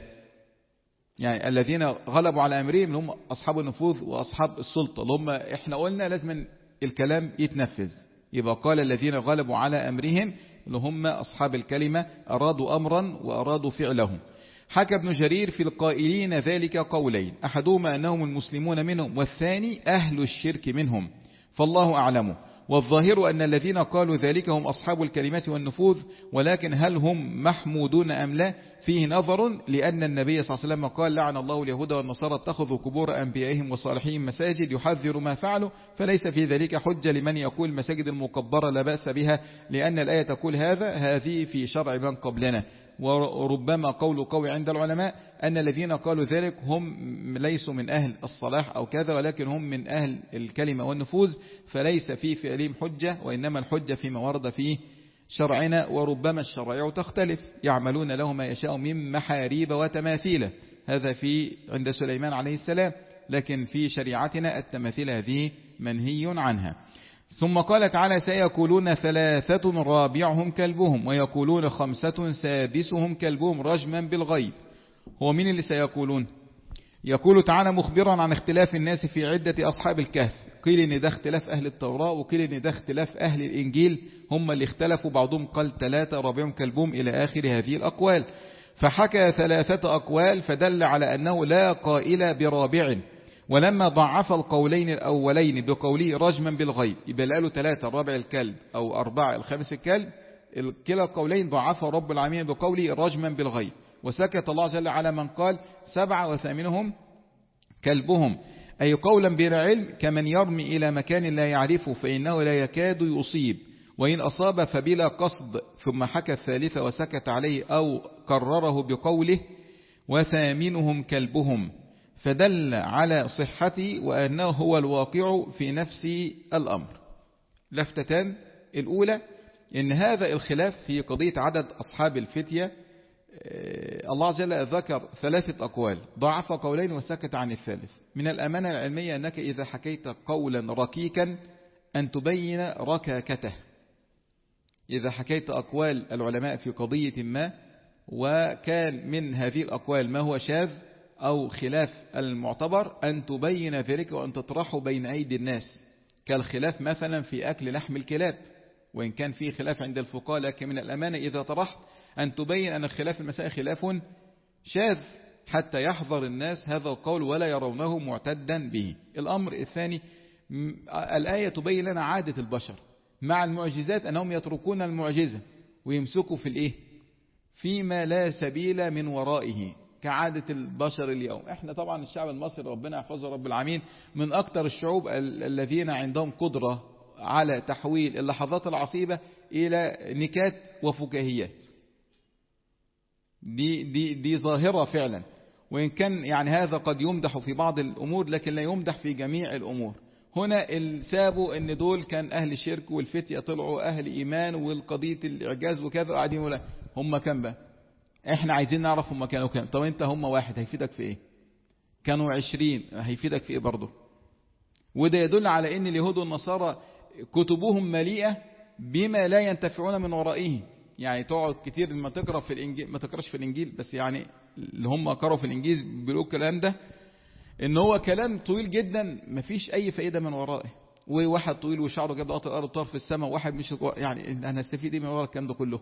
Speaker 1: يعني الذين غلبوا على أمرهم هم أصحاب النفوذ وأصحاب السلطة، اللي هم إحنا قلنا لازم الكلام يتنفذ. يبقى قال الذين غلبوا على أمرهم اللي هم أصحاب الكلمة، أرادوا أمرا وأرادوا فعله. حكى ابن جرير في القائلين ذلك قولين، أحدهما أنهم المسلمون منهم، والثاني أهل الشرك منهم، فالله أعلم. والظاهر أن الذين قالوا ذلك هم أصحاب الكلمة والنفوذ، ولكن هل هم محمودون أم لا فيه نظر، لأن النبي صلى الله عليه وسلم قال لعن الله اليهود والنصارى اتخذوا قبور أنبيائهم وصالحين مساجد، يحذر ما فعلوا، فليس في ذلك حجة لمن يقول مساجد المكبرة لا بأس بها، لأن الآية تقول هذا، هذه في شرع من قبلنا. وربما قول قوي عند العلماء أن الذين قالوا ذلك هم ليسوا من أهل الصلاح أو كذا، ولكن هم من أهل الكلمة والنفوذ، فليس في فعلهم حجة، وإنما الحجة فيما ورد في شرعنا. وربما الشرائع تختلف، يعملون له ما يشاء من محاريب وتماثيل، هذا في عند سليمان عليه السلام، لكن في شريعتنا التماثيل هذه منهي عنها. ثم قال تعالى سيقولون ثلاثة رابعهم كلبهم، ويقولون خمسة سادسهم كلبهم رجما بالغيب. هو مين اللي سيقولون؟ يقول تعالى مخبرا عن اختلاف الناس في عدة أصحاب الكهف، قيل إن ده اختلاف أهل التوراة، وقيل إن ده اختلاف أهل الإنجيل، هم اللي اختلفوا، بعضهم قال ثلاثة رابعهم كلبهم إلى آخر هذه الأقوال. فحكى ثلاثة أقوال فدل على أنه لا قائل برابع، ولما ضعف القولين الأولين بقوله رجما بالغيب، يبقى قالوا ثلاثة الرابع الكلب أو أربعة الخامس الكلب، كلا القولين ضعفه رب العالمين بقوله رجما بالغيب، وسكت الله جل على من قال سبعة وثامنهم كلبهم، أي قولا بلا علم، كمن يرمي إلى مكان لا يعرفه فإنه لا يكاد يصيب، وإن أصاب فبلا قصد. ثم حكى الثالثة وسكت عليه أو كرره بقوله وثامنهم كلبهم، فدل على صحته وأنه هو الواقع في نفس الأمر. لفتتان، الأولى إن هذا الخلاف في قضية عدد أصحاب الفتية، الله عز وجل ذكر ثلاثة أقوال، ضعف قولين وسكت عن الثالث. من الأمانة العلمية أنك إذا حكيت قولا ركيكا أن تبين ركاكته. إذا حكيت أقوال العلماء في قضية ما وكان من هذه الأقوال ما هو شاذ أو خلاف المعتبر، أن تبين ذلك وأن تطرحه بين أيدي الناس، كالخلاف مثلا في أكل لحم الكلاب، وإن كان فيه خلاف عند الفقهاء، لكن من الأمانة إذا طرحت أن تبين أن خلاف المسائل خلاف شاذ حتى يحذر الناس هذا القول ولا يرونه معتدا به. الأمر الثاني، الآية تبين لنا عادة البشر مع المعجزات أنهم يتركون المعجزة ويمسكوا في الإيه؟ فيما لا سبيل من ورائه، كعادة البشر اليوم. احنا طبعا الشعب المصري ربنا يحفظه رب العالمين من أكثر الشعوب الذين عندهم قدرة على تحويل اللحظات العصيبة إلى نكات وفكاهيات. دي, دي, دي ظاهرة فعلا، وإن كان يعني هذا قد يمدح في بعض الأمور لكن لا يمدح في جميع الأمور. هنا سابوا ان دول كان أهل شرك والفتية طلعوا أهل إيمان والقضية الإعجاز وكذا، وقاعدين يقولوا هم كم بقى؟ احنا عايزين نعرف هم كانوا كم. طب انت هم واحد هيفيدك في ايه؟ كانوا عشرين هيفيدك في ايه برضه؟ وده يدل على ان اليهود والنصارى كتبهم مليئة بما لا ينتفعون من ورائه. يعني تقعد كتير لما تقرأ في الإنجيل، ما تقرأش في الإنجيل بس يعني اللي هم قرأوا في الإنجيل بيقولوا الكلام ده ان هو كلام طويل جدا مفيش اي فائدة من ورائه، وواحد طويل وشعره جاب لقطة الارض طار في السماء، وواحد مش يعني انا هستفيد ايه من وراء الكلام ده كله؟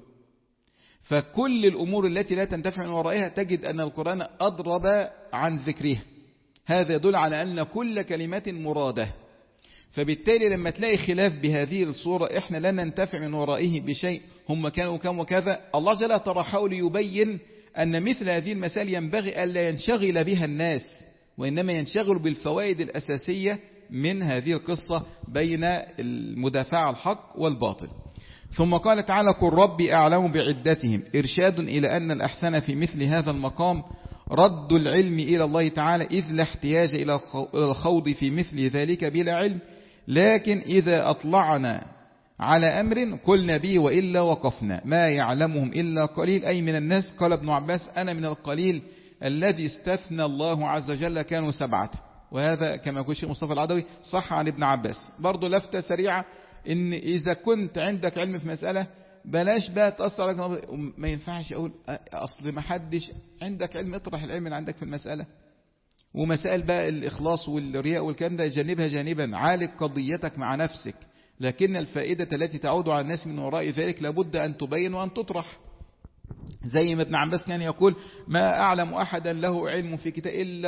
Speaker 1: فكل الامور التي لا تنتفع من ورائها تجد ان القرآن اضرب عن ذكرها. هذا يدل على ان كل كلمة مرادة. فبالتالي لما تلاقي خلاف بهذه الصورة احنا لا ننتفع من ورائه بشيء، هم كانوا كم وكذا، الله جل طرحه ليبين ان مثل هذه المسائل ينبغي الا ينشغل بها الناس، وإنما ينشغل بالفوائد الأساسية من هذه القصة بين المدافع الحق والباطل. ثم قال تعالى: قل ربي أعلم بعدتهم، إرشاد إلى أن الأحسن في مثل هذا المقام رد العلم إلى الله تعالى، إذ لا احتياج إلى الخوض في مثل ذلك بلا علم. لكن إذا أطلعنا على أمر قلنا به وإلا وقفنا، ما يعلمهم إلا قليل، أي من الناس. قال ابن عباس: أنا من القليل الذي استثنى الله عز وجل كانوا سبعة. وهذا كما يقول الشيخ مصطفى العدوي صح عن ابن عباس. برضو لفتة سريعة، إن إذا كنت عندك علم في مسألة بلاش بقى تأثر، ما ينفعش أقول أصل ما حدش عندك علم، اطرح العلم اللي عندك في المسألة. ومسائل بقى الإخلاص والرياء والكلام ده جانبها جانبا، عالج قضيتك مع نفسك، لكن الفائدة التي تعود على الناس من وراء ذلك لابد أن تبين وأن تطرح. زي ما ابن عباس كان يقول: ما أعلم أحدا له علم في كتاب إلا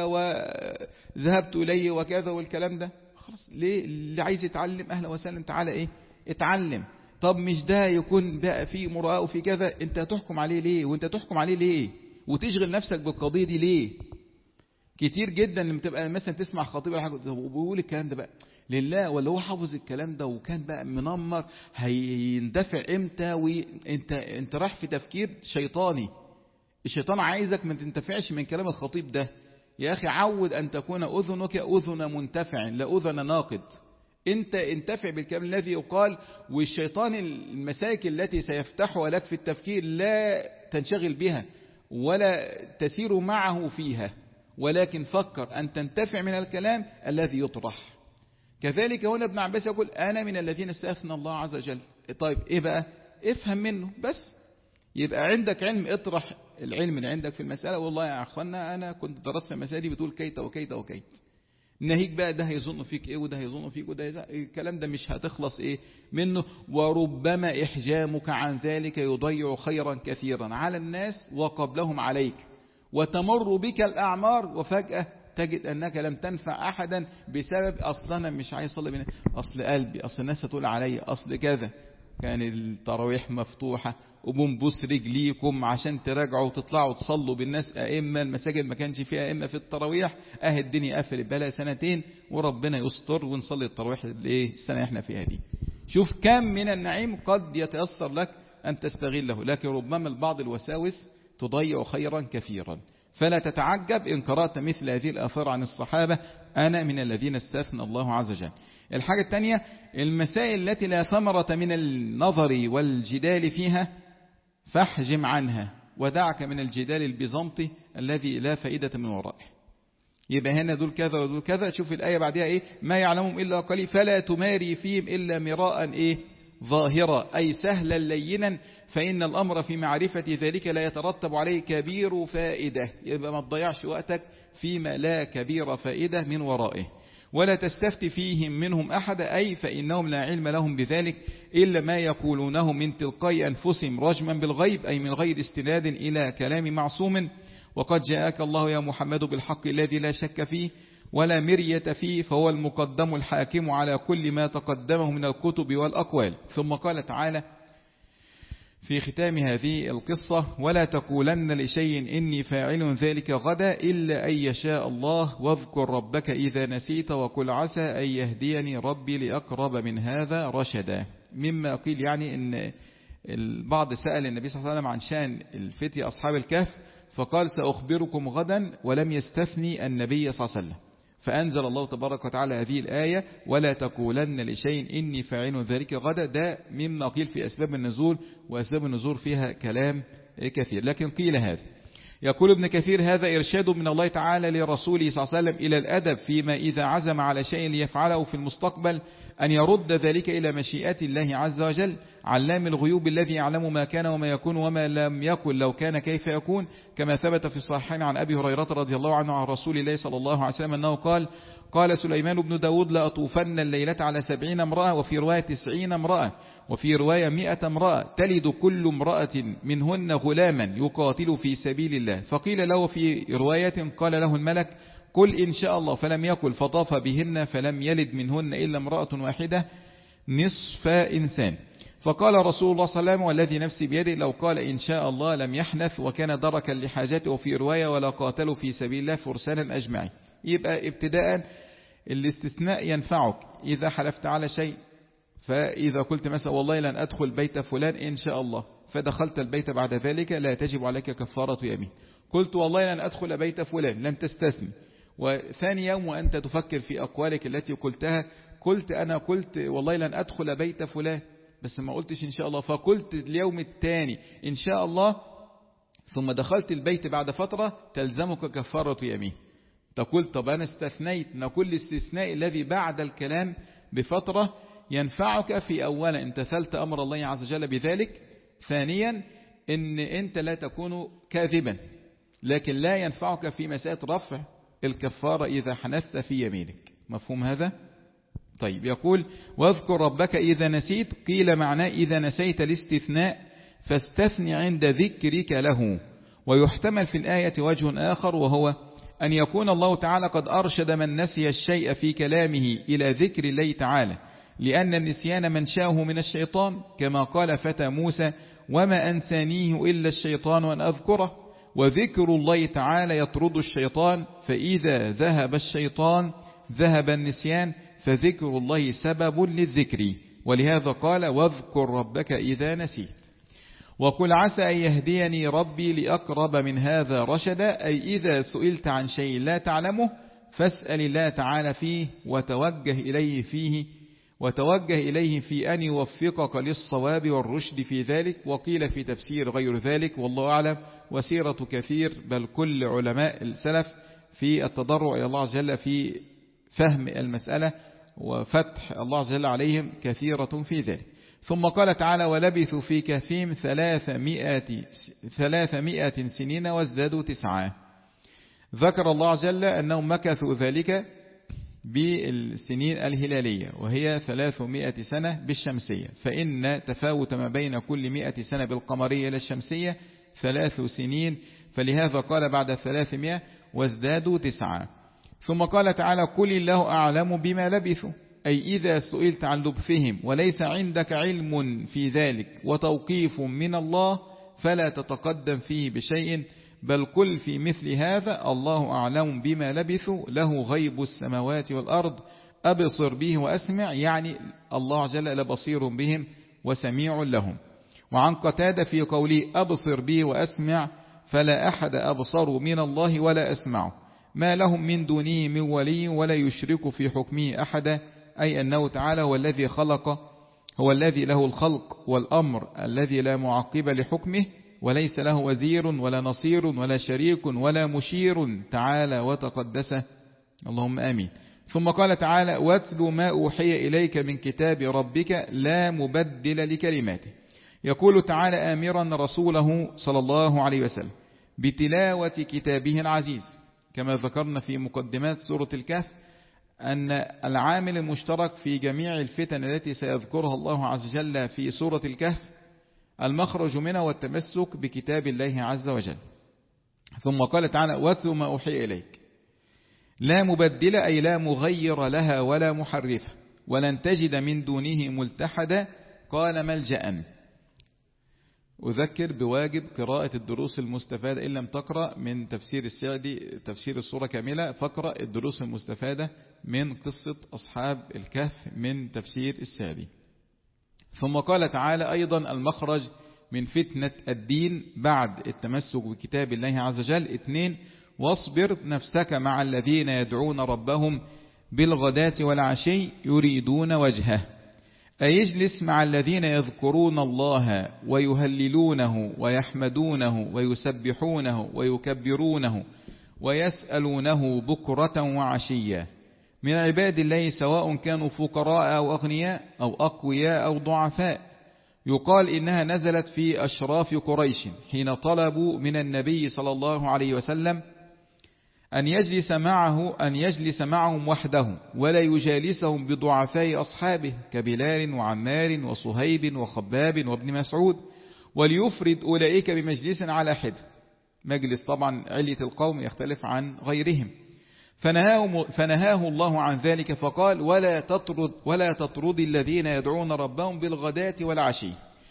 Speaker 1: وذهبت إليه وكذا والكلام ده. خلاص، ليه؟ اللي عايز يتعلم أهلا وسهلا، تعالى إيه اتعلم. طب مش ده يكون بقى في مراء وفي كذا، انت تحكم عليه ليه؟ وانت تحكم عليه ليه؟ وتشغل نفسك بالقضية دي ليه؟ كتير جدا لما تبقى مثلا تسمع خطيب ولا حاجه وبيقول الكلام ده بقى لله، ولا هو حافظ الكلام ده وكان بقى منمر، هيندفع امتى؟ وانت انت رايح في تفكير شيطاني. الشيطان عايزك ما تنتفعش من كلام الخطيب ده. يا اخي عود ان تكون اذنك اذن منتفع لا اذن ناقد. انت انتفع بالكلام الذي يقال، والشيطان المساك التي سيفتحها لك في التفكير لا تنشغل بها ولا تسير معه فيها، ولكن فكر أن تنتفع من الكلام الذي يطرح. كذلك هنا ابن عباس يقول: أنا من الذين استثنى الله عز وجل. طيب إيه بقى؟ افهم منه بس. يبقى عندك علم، اطرح العلم اللي عندك في المسألة. والله يا أخوانا أنا كنت درست المسألة دي بتقول كيت وكيت وكيت. ناهيك بقى ده هيظن فيك إيه وده هيظن فيك وده هيظن. الكلام ده مش هتخلص إيه منه. وربما إحجامك عن ذلك يضيع خيرا كثيرا على الناس وقبلهم عليك، وتمر بك الأعمار وفجأة تجد أنك لم تنفع أحدا بسبب أصل أنا مش عايز أصلي بنا، أصل قلبي، أصل الناس هتقول علي، أصل كذا. كان التراويح مفتوحة وبنبوس رجليكم عشان تراجعوا وتطلعوا تصلوا بالناس أئمة. المساجد ما كانش فيها أئمة في التراويح، أهل الدنيا قفلت بلا سنتين وربنا يستر ونصلي التراويح الايه السنة احنا فيها دي. شوف كم من النعيم قد يتيسر لك أن تستغله، لكن ربما البعض الوساوس تضيع خيرا كثيرا. فلا تتعجب إن قرأت مثل هذه الآثار عن الصحابة: أنا من الذين استثنى الله عز وجل. الحاجة الثانية: المسائل التي لا ثمرة من النظر والجدال فيها فاحجم عنها، ودعك من الجدال البيزنطي الذي لا فائدة من ورائه. يبقى هنا دول كذا ودول كذا. تشوف الآية بعدها إيه؟ ما يعلمهم إلا قليل فلا تماري فيهم إلا مراء إيه؟ ظاهرة، أي سهلا لينا، فإن الأمر في معرفة ذلك لا يترتب عليه كبير فائدة. يبقى ما تضيعش وقتك فيما لا كبير فائدة من ورائه. ولا تستفتي فيهم منهم أحد، أي فإنهم لا علم لهم بذلك إلا ما يقولونه من تلقاء أنفسهم رجما بالغيب، أي من غير استناد إلى كلام معصوم. وقد جاءك الله يا محمد بالحق الذي لا شك فيه ولا مرية فيه، فهو المقدم الحاكم على كل ما تقدمه من الكتب والأقوال. ثم قال تعالى: في ختام هذه القصة: ولا تقولن لشيء إني فاعل ذلك غدا إلا أن يشاء الله، واذكر ربك إذا نسيت، وقل عسى أن يهديني ربي لأقرب من هذا رشدا. مما قيل يعني إن البعض سأل النبي صلى الله عليه وسلم عن شأن الفتية أصحاب الكهف، فقال سأخبركم غدا، ولم يستثني النبي صلى الله عليه وسلم، فأنزل الله تبارك وتعالى هذه الآية: ولا تقولن لشيء إني فاعل ذلك غدا. ده مما قيل في أسباب النزول، وأسباب النزول فيها كلام كثير، لكن قيل هذا. يقول ابن كثير: هذا إرشاد من الله تعالى لرسوله صلى الله عليه وسلم إلى الأدب فيما إذا عزم على شيء ليفعله في المستقبل أن يرد ذلك إلى مشيئة الله عز وجل، علام الغيوب الذي يعلم ما كان وما يكون وما لم يكن لو كان كيف يكون، كما ثبت في الصحيحين عن أبي هريرة رضي الله عنه عن رسول الله صلى الله عليه وسلم أنه قال: قال سليمان بن داود: لأطوفن الليلة على سبعين امرأة، وفي رواية تسعين امرأة، وفي رواية مئة امرأة، تلد كل امرأة منهن غلاما يقاتل في سبيل الله. فقيل له في رواية: قال له الملك: قل إن شاء الله، فلم يقل، فطاف بهن فلم يلد منهن إلا امرأة واحدة نصف إنسان. فقال رسول الله صلى الله عليه وسلم: والذي نفسي بيده لو قال إن شاء الله لم يحنث وكان دركا لحاجته. وفي رواية: ولا قاتلوا في سبيل الله فرسانا أجمعين. يبقى ابتداء الاستثناء ينفعك إذا حلفت على شيء، فإذا قلت مثلا والله لن أدخل بيت فلان إن شاء الله، فدخلت البيت بعد ذلك، لا تجب عليك كفارة يمين. قلت والله لن أدخل بيت فلان، لم تستثني، وثاني يوم وأنت تفكر في أقوالك التي قلتها، قلت أنا قلت والله لن أدخل بيت فلان، بس ما قلتش إن شاء الله، فقلت اليوم الثاني إن شاء الله، ثم دخلت البيت بعد فترة، تلزمك كفارة يمين. تقول طب أنا استثنيت. نقول الاستثناء الذي بعد الكلام بفترة ينفعك في أولا امتثلت أمر الله عز وجل بذلك، ثانيا إن أنت لا تكون كاذبا، لكن لا ينفعك في مسألة رفع الكفارة إذا حنثت في يمينك. مفهوم هذا؟ طيب، يقول: واذكر ربك إذا نسيت. قيل معناه إذا نسيت الاستثناء فاستثني عند ذكرك له. ويحتمل في الآية وجه آخر، وهو أن يكون الله تعالى قد أرشد من نسي الشيء في كلامه إلى ذكر الله تعالى، لأن النسيان منشأه من الشيطان، كما قال فتى موسى: وما أنسانيه إلا الشيطان أن أذكره. وذكر الله تعالى يطرد الشيطان، فإذا ذهب الشيطان ذهب النسيان، فذكر الله سبب للذكر. ولهذا قال: واذكر ربك إذا نسيت. وقل عسى أن يهديني ربي لأقرب من هذا رشدا، أي إذا سئلت عن شيء لا تعلمه فاسأل الله تعالى فيه، وتوجه إليه فيه وتوجه إليه في أن يوفقك للصواب والرشد في ذلك. وقيل في تفسير غير ذلك، والله أعلم. وسيرة كثير بل كل علماء السلف في التضرع إلى الله عز وجل في فهم المسألة وفتح الله عز وجل عليهم كثيرة في ذلك. ثم قال تعالى: ولبثوا في كهفهم ثلاثمائة, ثلاثمائة سنين وازدادوا تسعة. ذكر الله عز وجل أنهم مكثوا ذلك بالسنين الهلالية، وهي ثلاثمائة سنة بالشمسية، فإن تفاوت ما بين كل مائة سنة بالقمرية إلى الشمسية ثلاث سنين، فلهذا قال بعد الثلاثمائة: وازدادوا تسعة. ثم قال تعالى: قل الله أعلم بما لبثوا، أي إذا سئلت عن لبثهم وليس عندك علم في ذلك وتوقيف من الله فلا تتقدم فيه بشيء، بل قل في مثل هذا: الله أعلم بما لبثوا، له غيب السماوات والأرض، أبصر به وأسمع، يعني الله عز وجل بصير بهم وسميع لهم. وعن قتادة في قوله: أبصر به وأسمع، فلا أحد أبصر من الله ولا أسمع، ما لهم من دونه من ولي ولا يشرك في حكمه أحدا، أي أنه تعالى هو الذي خلق، هو الذي له الخلق والأمر الذي لا معقب لحكمه، وليس له وزير ولا نصير ولا شريك ولا مشير، تعالى وتقدس، اللهم آمين. ثم قال تعالى: واتل ما أوحي إليك من كتاب ربك لا مبدل لكلماته. يقول تعالى آمرا رسوله صلى الله عليه وسلم بتلاوة كتابه العزيز، كما ذكرنا في مقدمات سورة الكهف أن العامل المشترك في جميع الفتن التي سيذكرها الله عز وجل في سورة الكهف المخرج منها والتمسك بكتاب الله عز وجل. ثم قال تعالى: واتل ما أوحي إليك، لا مبدل أي لا مغير لها ولا محرفة، ولن تجد من دونه ملتحدا، قال ملجأ. أذكر بواجب قراءة الدروس المستفادة. إن لم تقرأ من تفسير السعدي تفسير السورة كاملة، فاقرأ الدروس المستفادة من قصة أصحاب الكهف من تفسير السعدي. ثم قال تعالى أيضا المخرج من فتنة الدين بعد التمسك بكتاب الله عز وجل. اثنين، واصبر نفسك مع الذين يدعون ربهم بالغداة والعشي يريدون وجهه، أيجلس مع الذين يذكرون الله ويهللونه ويحمدونه ويسبحونه ويكبرونه ويسألونه بكرة وعشيا من عباد الله سواء كانوا فقراء أو أغنياء أو أقوياء أو ضعفاء. يقال إنها نزلت في أشراف قريش حين طلبوا من النبي صلى الله عليه وسلم أن يجلس معه أن يجلس معهم وحده ولا يجالسهم بضعفاء أصحابه كبلال وعمار وصهيب وخباب وابن مسعود، وليفرد أولئك بمجلس على حد. مجلس طبعا علية القوم يختلف عن غيرهم. فنهاه, فنهاه الله عن ذلك فقال ولا تطرد, ولا تطرد الذين يدعون ربهم بالغداة والعشي،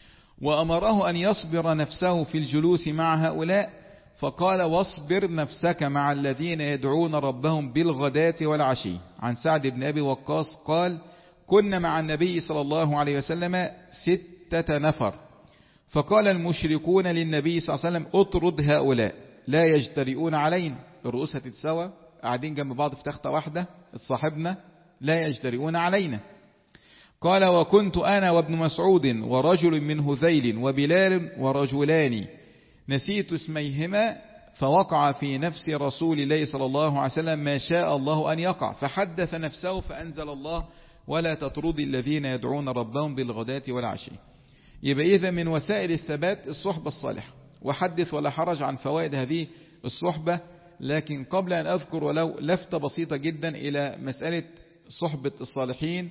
Speaker 1: وأمره أن يصبر نفسه في الجلوس مع هؤلاء فقال واصبر نفسك مع الذين يدعون ربهم بالغداة والعشي. عن سعد بن أبي وقاص قال كنا مع النبي صلى الله عليه وسلم ستة نفر، فقال المشركون للنبي صلى الله عليه وسلم اطرد هؤلاء لا يجترئون علينا، الرؤوس هتتسوى قاعدين جنب بعض في تختة واحدة الصاحبنا لا يجترئون علينا. قال وكنت أنا وابن مسعود ورجل من هذيل وبلال ورجلان نسيت اسميهما، فوقع في نفس رسول الله صلى الله عليه وسلم ما شاء الله أن يقع، فحدث نفسه فأنزل الله ولا تطرد الذين يدعون ربهم بالغداة والعشي. يبقى إذا من وسائل الثبات الصحبة الصالحة، وحدث ولا حرج عن فوائد هذه الصحبة. لكن قبل أن أذكر ولو لفتة بسيطة جدا إلى مسألة صحبة الصالحين،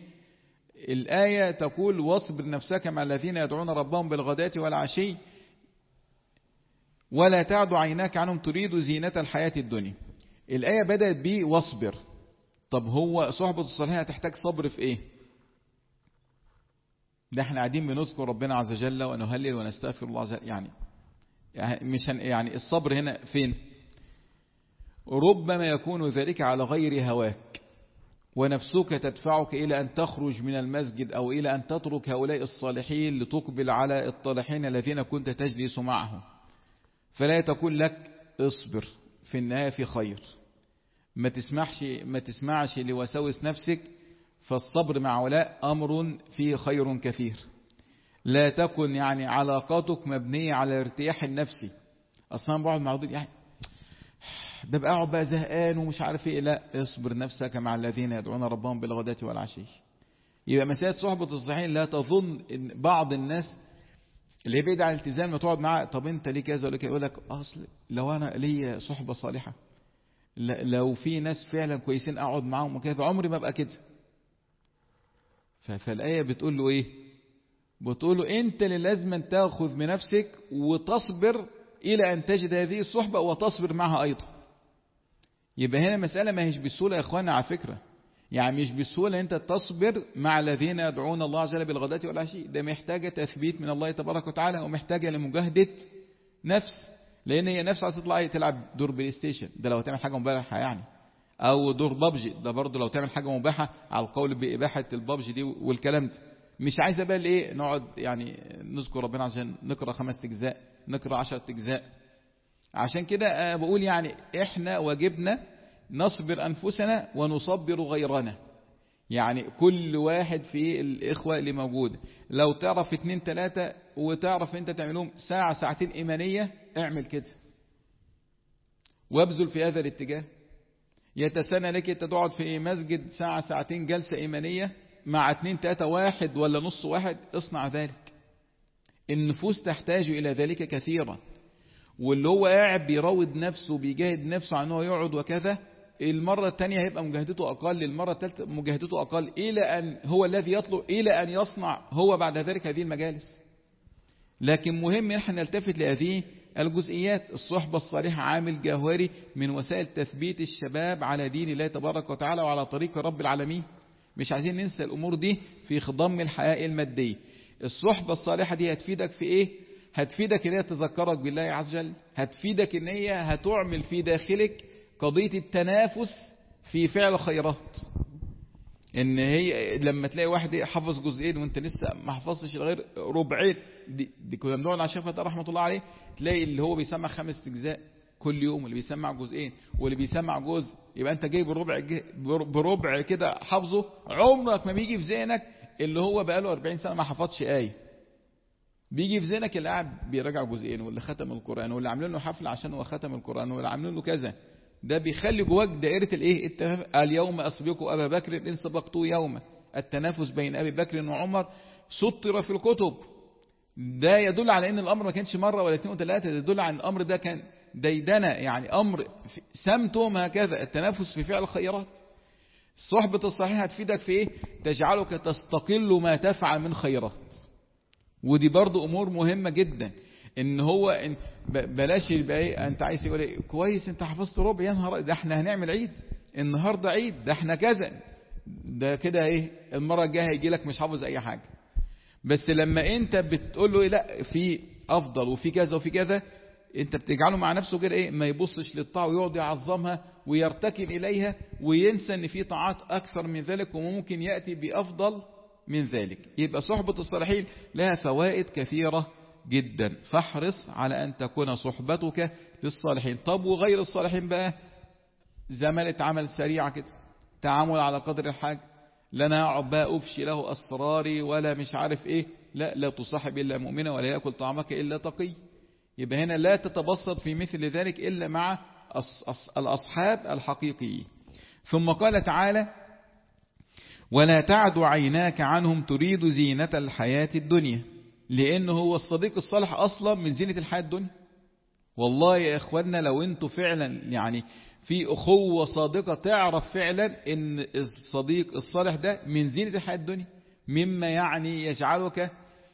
Speaker 1: الآية تقول واصبر نفسك مع الذين يدعون ربهم بالغداة والعشي ولا تعد عيناك عنهم تريد زينة الحياة الدنيا. الآية بدأت بيه واصبر. طب هو صحبة الصالحين هتحتاج صبر في ايه؟ ده احنا قاعدين بنذكر ربنا عز وجل ونهلل ونستغفر الله عز وجل، يعني يعني مش يعني الصبر هنا فين؟ ربما يكون ذلك على غير هواك ونفسك تدفعك إلى أن تخرج من المسجد أو إلى أن تترك هؤلاء الصالحين لتقبل على الطالحين الذين كنت تجلس معهم، فلا تقول لك اصبر، في النهاية في خير. ما تسمعش ما تسمعش لوساوس نفسك، فالصبر مع هؤلاء أمر فيه خير كثير. لا تكن يعني علاقاتك مبنية على الارتياح النفسي. أصلا بقعد مع دول يعني ببقى اقعد بقى زهقان ومش عارف ايه، لا، اصبر نفسك مع الذين يدعون ربهم بالغداة والعشي. يبقى مسألة صحبة الصالحين لا تظن ان بعض الناس اللي بعيد عن الالتزام ما تقعد معاه طب انت ليه كذا ولا كذا، يقول لك اصل لو انا ليا صحبة صالحة لو في ناس فعلا كويسين اقعد معاهم وكذا عمري ما ابقى كده. فالآية بتقول له ايه؟ بتقول له انت اللي لازم تاخذ من نفسك وتصبر الى ان تجد هذه الصحبة وتصبر معها ايضا. يبقى هنا مسألة ما هيش بالسهولة يا اخوانا على فكرة، يعني مش بالسهولة انت تصبر مع الذين يدعون الله عز وجل بالغداة والعشي، ده محتاجة تثبيت من الله تبارك وتعالى ومحتاجة لمجاهدة نفس، لان هي نفس عايزة تطلع تلعب دور بلاي ستيشن، ده لو تعمل حاجة مباحة يعني، او دور بابجي ده برضه لو تعمل حاجة مباحة على القول بإباحة البابجي دي والكلام ده. مش عايزة بقى ايه نقعد يعني نذكر ربنا عشان نقرأ خمس اجزاء نقرأ عشرة اجزاء. عشان كده بقول يعني احنا واجبنا نصبر أنفسنا ونصبر غيرنا، يعني كل واحد في الإخوة اللي موجود لو تعرف اتنين تلاتة وتعرف انت تعملهم ساعة ساعتين إيمانية اعمل كده وابذل في هذا الاتجاه. يتسنى لك انت تقعد في مسجد ساعة ساعتين جلسة إيمانية مع اتنين تلاتة واحد ولا نص واحد، اصنع ذلك. النفوس تحتاج إلى ذلك كثيرا، واللي هو قاعد بيراود نفسه بيجاهد نفسه عن انه يقعد وكذا، المرة الثانية هيبقى مجاهدته أقل، المرة الثالثة مجاهدته أقل، إلى أن هو الذي يطلب إلى أن يصنع هو بعد ذلك هذه المجالس. لكن مهم نحن نلتفت لهذه الجزئيات. الصحبة الصالحة عامل جوهري من وسائل تثبيت الشباب على دين الله تبارك وتعالى وعلى طريق رب العالمين. مش عايزين ننسى الأمور دي في خضم الحياة المادية. الصحبة الصالحة دي هتفيدك في إيه؟ هتفيدك ان هي تذكرك بالله عز وجل، هتفيدك ان هي هتعمل في داخلك قضية التنافس في فعل خيرات. ان هي لما تلاقي واحد حفظ جزئين وانت لسه ما حفظتش غير ربعين، دي, دي كنا بنقول على شيخ رحمه الله عليه، تلاقي اللي هو بيسمع خمس اجزاء كل يوم، واللي بيسمع جزئين، واللي بيسمع جزء، يبقى انت جاي بربع بربع كده حفظه. عمرك ما بيجي في ذهنك اللي هو بقاله أربعين سنة ما حفظش آية. بيجي في ذهنك اللي قاعد بيراجع جزئين، واللي ختم القرآن، واللي عاملين له حفلة عشان هو ختم القرآن، واللي عاملين له كذا. ده بيخلي جواك دائرة الايه التنافس. اليوم اسبق ابا بكر ان سبقته يوما، التنافس بين ابي بكر وعمر سطر في الكتب. ده يدل على ان الامر ما كانش مرة ولا اثنين وثلاثة، ده يدل على ان الامر ده كان ديدنة، يعني امر سمتهم هكذا، التنافس في فعل الخيرات. صحبة الصحيح هتفيدك في ايه؟ تجعلك تستقل ما تفعل من خيرات. ودي برضو امور مهمة جدا، ان هو إن بلاش يبقى ايه انت عايز يقول ايه كويس انت حفظت ربع، يا نهار ده احنا هنعمل عيد النهارده، عيد ده احنا كذا، ده كده ايه المره الجايه هيجي لك مش حافظ اي حاجه. بس لما انت بتقول له إيه لا في افضل وفي كذا وفي كذا، انت بتجعله مع نفسه كده ايه ما يبصش للطاعه ويقعد يعظمها ويرتكن اليها، وينسى ان في طاعات اكثر من ذلك وممكن ياتي بافضل من ذلك. يبقى صحبة الصالحين لها فوائد كثيرة جدا، فاحرص على أن تكون صحبتك للصالحين. طب وغير الصالحين بقى؟ زمالة عمل سريعة كده، تعامل على قدر الحاجة، لا انا اقعد بقى افشي له اسراري ولا مش عارف ايه، لا لا تصاحب الا مؤمنا ولا ياكل طعامك الا تقي. يبقى هنا لا تتبسط في مثل ذلك الا مع الاصحاب الحقيقيين. ثم قال تعالى: ولا تعد عيناك عنهم تريد زينة الحياة الدنيا. لأنه هو الصديق الصالح أصلا من زينة الحياة الدنيا. والله يا إخواننا لو أنتوا فعلا يعني في أخوة صادقة تعرف فعلا أن الصديق الصالح ده من زينة الحياة الدنيا، مما يعني يجعلك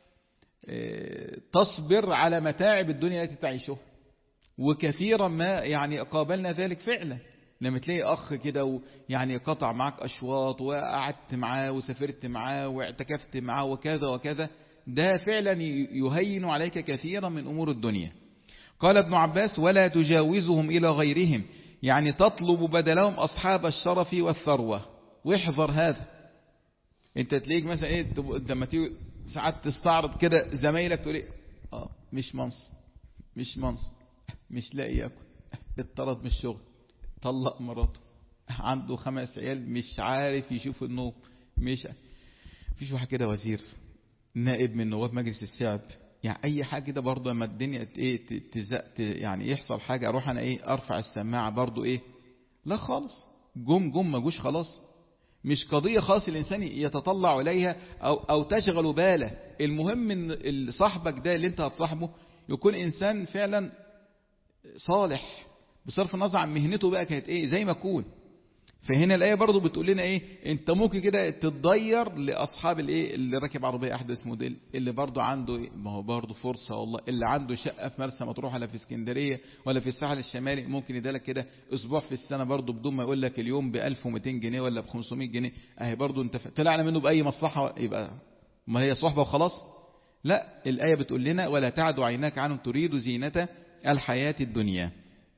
Speaker 1: تصبر على متاعب الدنيا التي تعيشها. وكثيرا ما يعني قابلنا ذلك فعلا، لما تلاقي أخ كده يعني قطع معك أشواط وقعدت معاه وسافرت معاه واعتكفت معاه وكذا وكذا، ده فعلا يهين عليك كثيرا من أمور الدنيا. قال ابن عباس: ولا تجاوزهم إلى غيرهم، يعني تطلب بدلهم أصحاب الشرف والثروة. واحذر هذا. انت تلاقيك مثلا ايه لما تيجي ساعات تستعرض كده زمايلك تقول ايه اه مش منصب مش منصب مش لاقي ياكل، اتطرد من الشغل، طلق مراته، عنده خمس عيال مش عارف يشوف النوم، مش فيش واحد كده وزير نائب من نواب مجلس الشعب، يعني اي حاجه كده برضه لما الدنيا ايه تزق يعني يحصل حاجه اروح انا ايه ارفع السماعه برضه ايه؟ لا خالص، جم جم ما جوش خلاص. مش قضيه خاص الانسان يتطلع اليها او او تشغل باله. المهم ان صاحبك ده اللي انت هتصاحبه يكون انسان فعلا صالح بصرف النظر عن مهنته بقى كانت ايه زي ما تكون. فهنا الآية برضو بتقول لنا ايه انت ممكن كده تتضير لاصحاب الايه اللي راكب عربية احدث موديل، اللي برضو عنده إيه؟ ما هو برضو فرصة والله، اللي عنده شقة في مرسى مطروح ولا في اسكندرية ولا في الساحل الشمالي ممكن يدالك كده اسبوع في السنة برضو بدون ما يقول لك اليوم ب ألف ومئتين جنيه ولا ب خمسمائة جنيه، اهي برضو انت طلعنا منه باي مصلحة، يبقى ما هي صحبة وخلاص. لا، الآية بتقول لنا: ولا تعد عيناك عنهم تريد زينة الحياة الدنيا.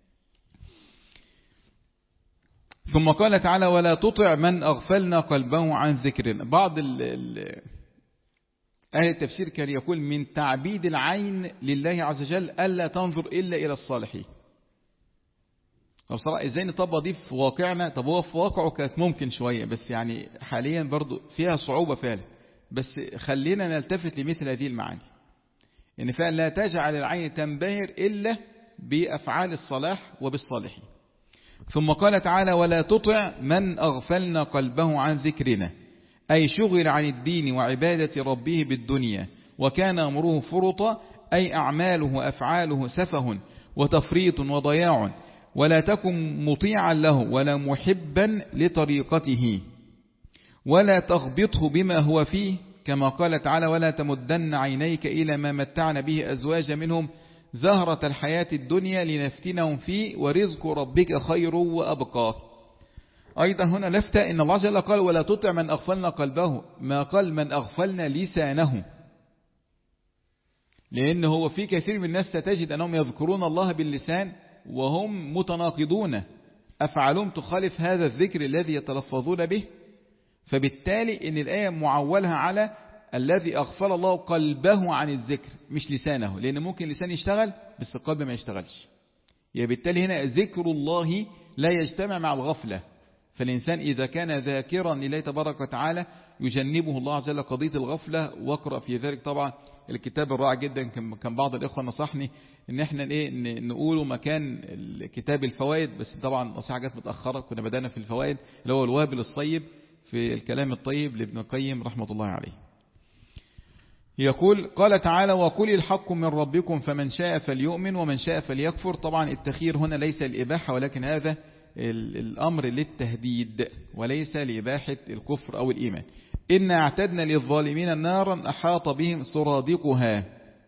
Speaker 1: ثم قال تعالى: ولا تطع من أغفلنا قلبه عن ذكرنا. بعض ال ال أهل التفسير كان يقول من تعبيد العين لله عز وجل ألا تنظر إلا إلى الصالحين. طب صراحة إزاي نطبق دي في واقعنا؟ طب هو في واقعه كانت ممكن شوية، بس يعني حاليا برضو فيها صعوبة فعلا. بس خلينا نلتفت لمثل هذه المعاني، إن فعلا لا تجعل العين تنبهر إلا بأفعال الصلاح وبالصالحين. ثم قال تعالى: ولا تطع من أغفلنا قلبه عن ذكرنا، أي شغل عن الدين وعبادة ربه بالدنيا وكان أمره فرطا، أي أعماله وأفعاله سفه وتفريط وضياع، ولا تكن مطيعا له ولا محبا لطريقته، ولا تغبطه بما هو فيه، كما قال تعالى: ولا تمدن عينيك إلى ما متعنا به أزواج منهم زهرة الحياة الدنيا لنفتنهم فيه ورزق ربك خير وأبقى. أيضا هنا لفتة إن الله جل قال: ولا تطع من أغفلنا قلبه، ما قال من أغفلنا لسانه. لأن هو في كثير من الناس ستجد أنهم يذكرون الله باللسان وهم متناقضون، أفعالهم تخالف هذا الذكر الذي يتلفظون به. فبالتالي إن الآية معولها على الذي أغفل الله قلبه عن الذكر مش لسانه، لأن ممكن لسان يشتغل بس القلب ما يشتغلش. يعني بالتالي هنا ذكر الله لا يجتمع مع الغفلة. فالإنسان إذا كان ذاكرا لله تبارك وتعالى يجنبه الله عز وجل قضية الغفلة. واقرأ في ذلك طبعا الكتاب الرائع جدا، كان بعض الإخوة نصحني إن احنا إيه نقوله مكان كتاب الفوائد، بس طبعا نصيحة جت متأخرة، كنا بدأنا في الفوائد اللي هو الوابل الصيب في الكلام الطيب لابن القيم رحمة الله عليه. يقول قال تعالى وقل الحق من ربكم فمن شاء فليؤمن ومن شاء فليكفر. طبعا التخيير هنا ليس الإباحة، ولكن هذا الأمر للتهديد وليس لإباحة الكفر أو الإيمان. إنا اعتدنا للظالمين نارا أحاط بهم سرادقها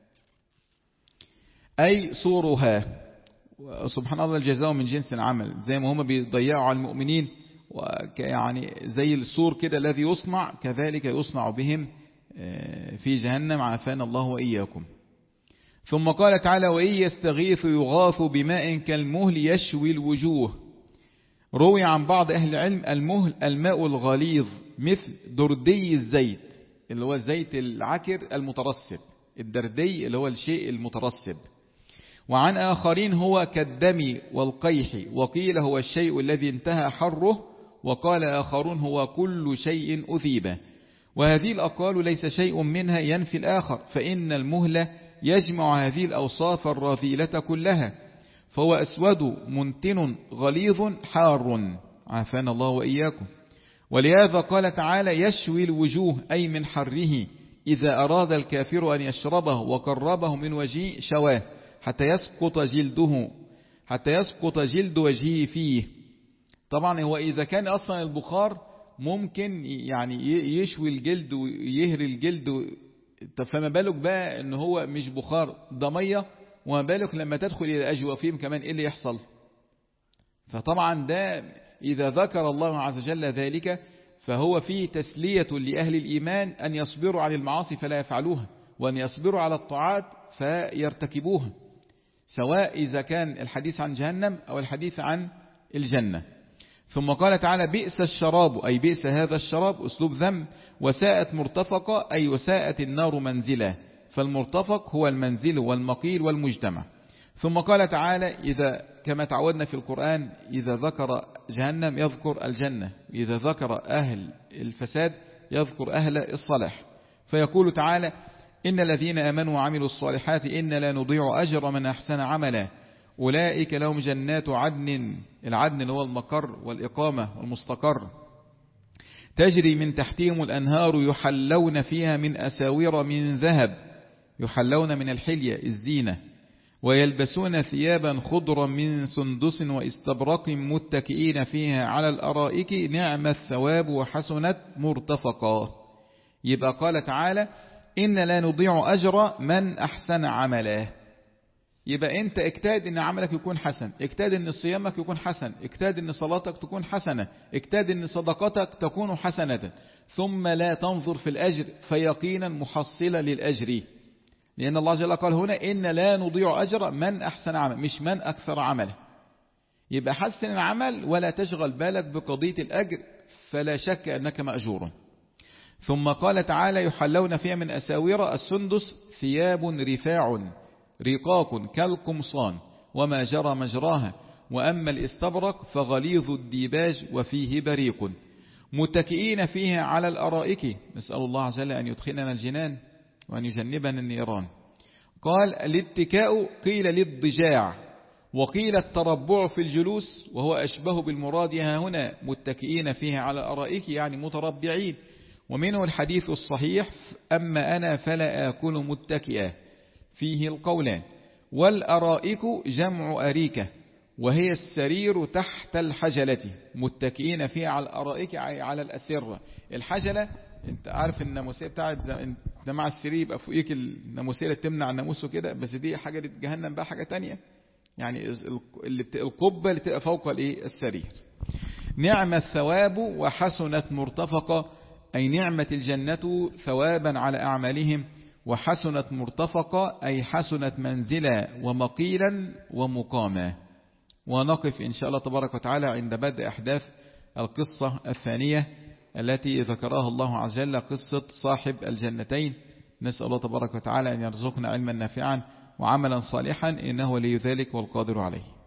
Speaker 1: أي سورها. سبحان الله الجزاء من جنس العمل، زي ما هم بيضيعوا على المؤمنين يعني زي السور كده الذي يصنع، كذلك يصنع بهم في جهنم عافانا الله وإياكم. ثم قال تعالى وإن يستغيث يغاث بماء كالمهل يشوي الوجوه. روي عن بعض أهل العلم المهل الماء الغليظ مثل دردي الزيت اللي هو الزيت العكر المترسب، الدردي اللي هو الشيء المترسب. وعن آخرين هو كالدم والقيح، وقيل هو الشيء الذي انتهى حره، وقال آخرون هو كل شيء أذيب. وهذه الأقوال ليس شيء منها ينفي الآخر، فإن المهل يجمع هذه الأوصاف الرذيلة كلها، فهو أسود منتن غليظ حار عافانا الله وإياكم. ولهذا قال تعالى يشوي الوجوه أي من حره، إذا أراد الكافر أن يشربه وقربه من وجهه شواه حتى يسقط جلده حتى يسقط جلد وجهه فيه. طبعا هو إذا كان أصلا البخار ممكن يعني يشوي الجلد ويهري الجلد، فما بالك بقى ان هو مش بخار ده ميه، وما بالك لما تدخل الى اجوافهم كمان ايه اللي يحصل. فطبعا ده اذا ذكر الله عز وجل ذلك فهو فيه تسلية لأهل الإيمان أن يصبروا عن المعاصي فلا يفعلوها، وأن يصبروا على الطاعات فيرتكبوها، سواء إذا كان الحديث عن جهنم أو الحديث عن الجنة. ثم قال تعالى بئس الشراب أي بئس هذا الشراب أسلوب ذم، وساءت مرتفقة أي وساءت النار منزلا، فالمرتفق هو المنزل والمقيل والمجتمع. ثم قال تعالى إذا كما تعودنا في القرآن إذا ذكر جهنم يذكر الجنة، إذا ذكر أهل الفساد يذكر أهل الصلاح. فيقول تعالى إن الذين آمنوا وعملوا الصالحات إن لا نضيع أجر من أحسن عملا أولئك لهم جنات عدن، العدن اللي هو المقر والإقامة والمستقر، تجري من تحتهم الأنهار يحلون فيها من أساور من ذهب، يحلون من الحلية الزينة، ويلبسون ثيابا خضرا من سندس واستبرق متكئين فيها على الأرائك نعم الثواب وحسنت مرتفقا. يبقى قال تعالى إن لا نضيع أجر من أحسن عمله. يبقى أنت اجتهد أن عملك يكون حسن، اجتهد أن صيامك يكون حسن، اجتهد أن صلاتك تكون حسنة، اجتهد أن صدقتك تكون حسنة، ثم لا تنظر في الأجر فيقينا محصلة للأجر، لأن الله جل قال هنا إن لا نضيع أجر من أحسن عمل، مش من أكثر عمله. يبقى حسن العمل ولا تشغل بالك بقضية الأجر، فلا شك أنك مأجور. ثم قال تعالى يحلون فيها من أساور السندس ثياب رفاع رقاق كالقمصان وما جرى مجراها، وأما الاستبرق فغليظ الديباج وفيه بريق، متكئين فيها على الأرائك، نسأل الله عز وجل أن يدخلنا الجنان وأن يجنبنا النيران. قال الاتكاء قيل للضجاع، وقيل التربع في الجلوس، وهو أشبه بالمراد هنا متكئين فيها على الأرائك يعني متربعين. ومنه الحديث الصحيح أما أنا فلا آكل متكئا، فيه القولان. والأرائك جمع أريكة وهي السرير تحت الحجلة، متكئين فيها على الأرائك على الأسرة. الحجلة انت عارف الناموسية بتاعت ده مع السرير يبقى فوقيك الناموسية اللي تمنع الناموس وكده، بس دي حاجة جهنم بقى حاجة تانية، يعني اللي القبة اللي تبقى فوق الايه السرير. نعم الثواب وحسنت مرتفقة أي نعمة الجنة ثوابا على أعمالهم، وحسنت مرتفقة أي حسنت منزلا ومقيلا ومقاما. ونقف إن شاء الله تبارك وتعالى عند بدء أحداث القصة الثانية التي ذكرها الله عز وجل، قصة صاحب الجنتين. نسأل الله تبارك وتعالى أن يرزقنا علما نافعا وعملا صالحا، إنه ولي ذلك والقادر عليه.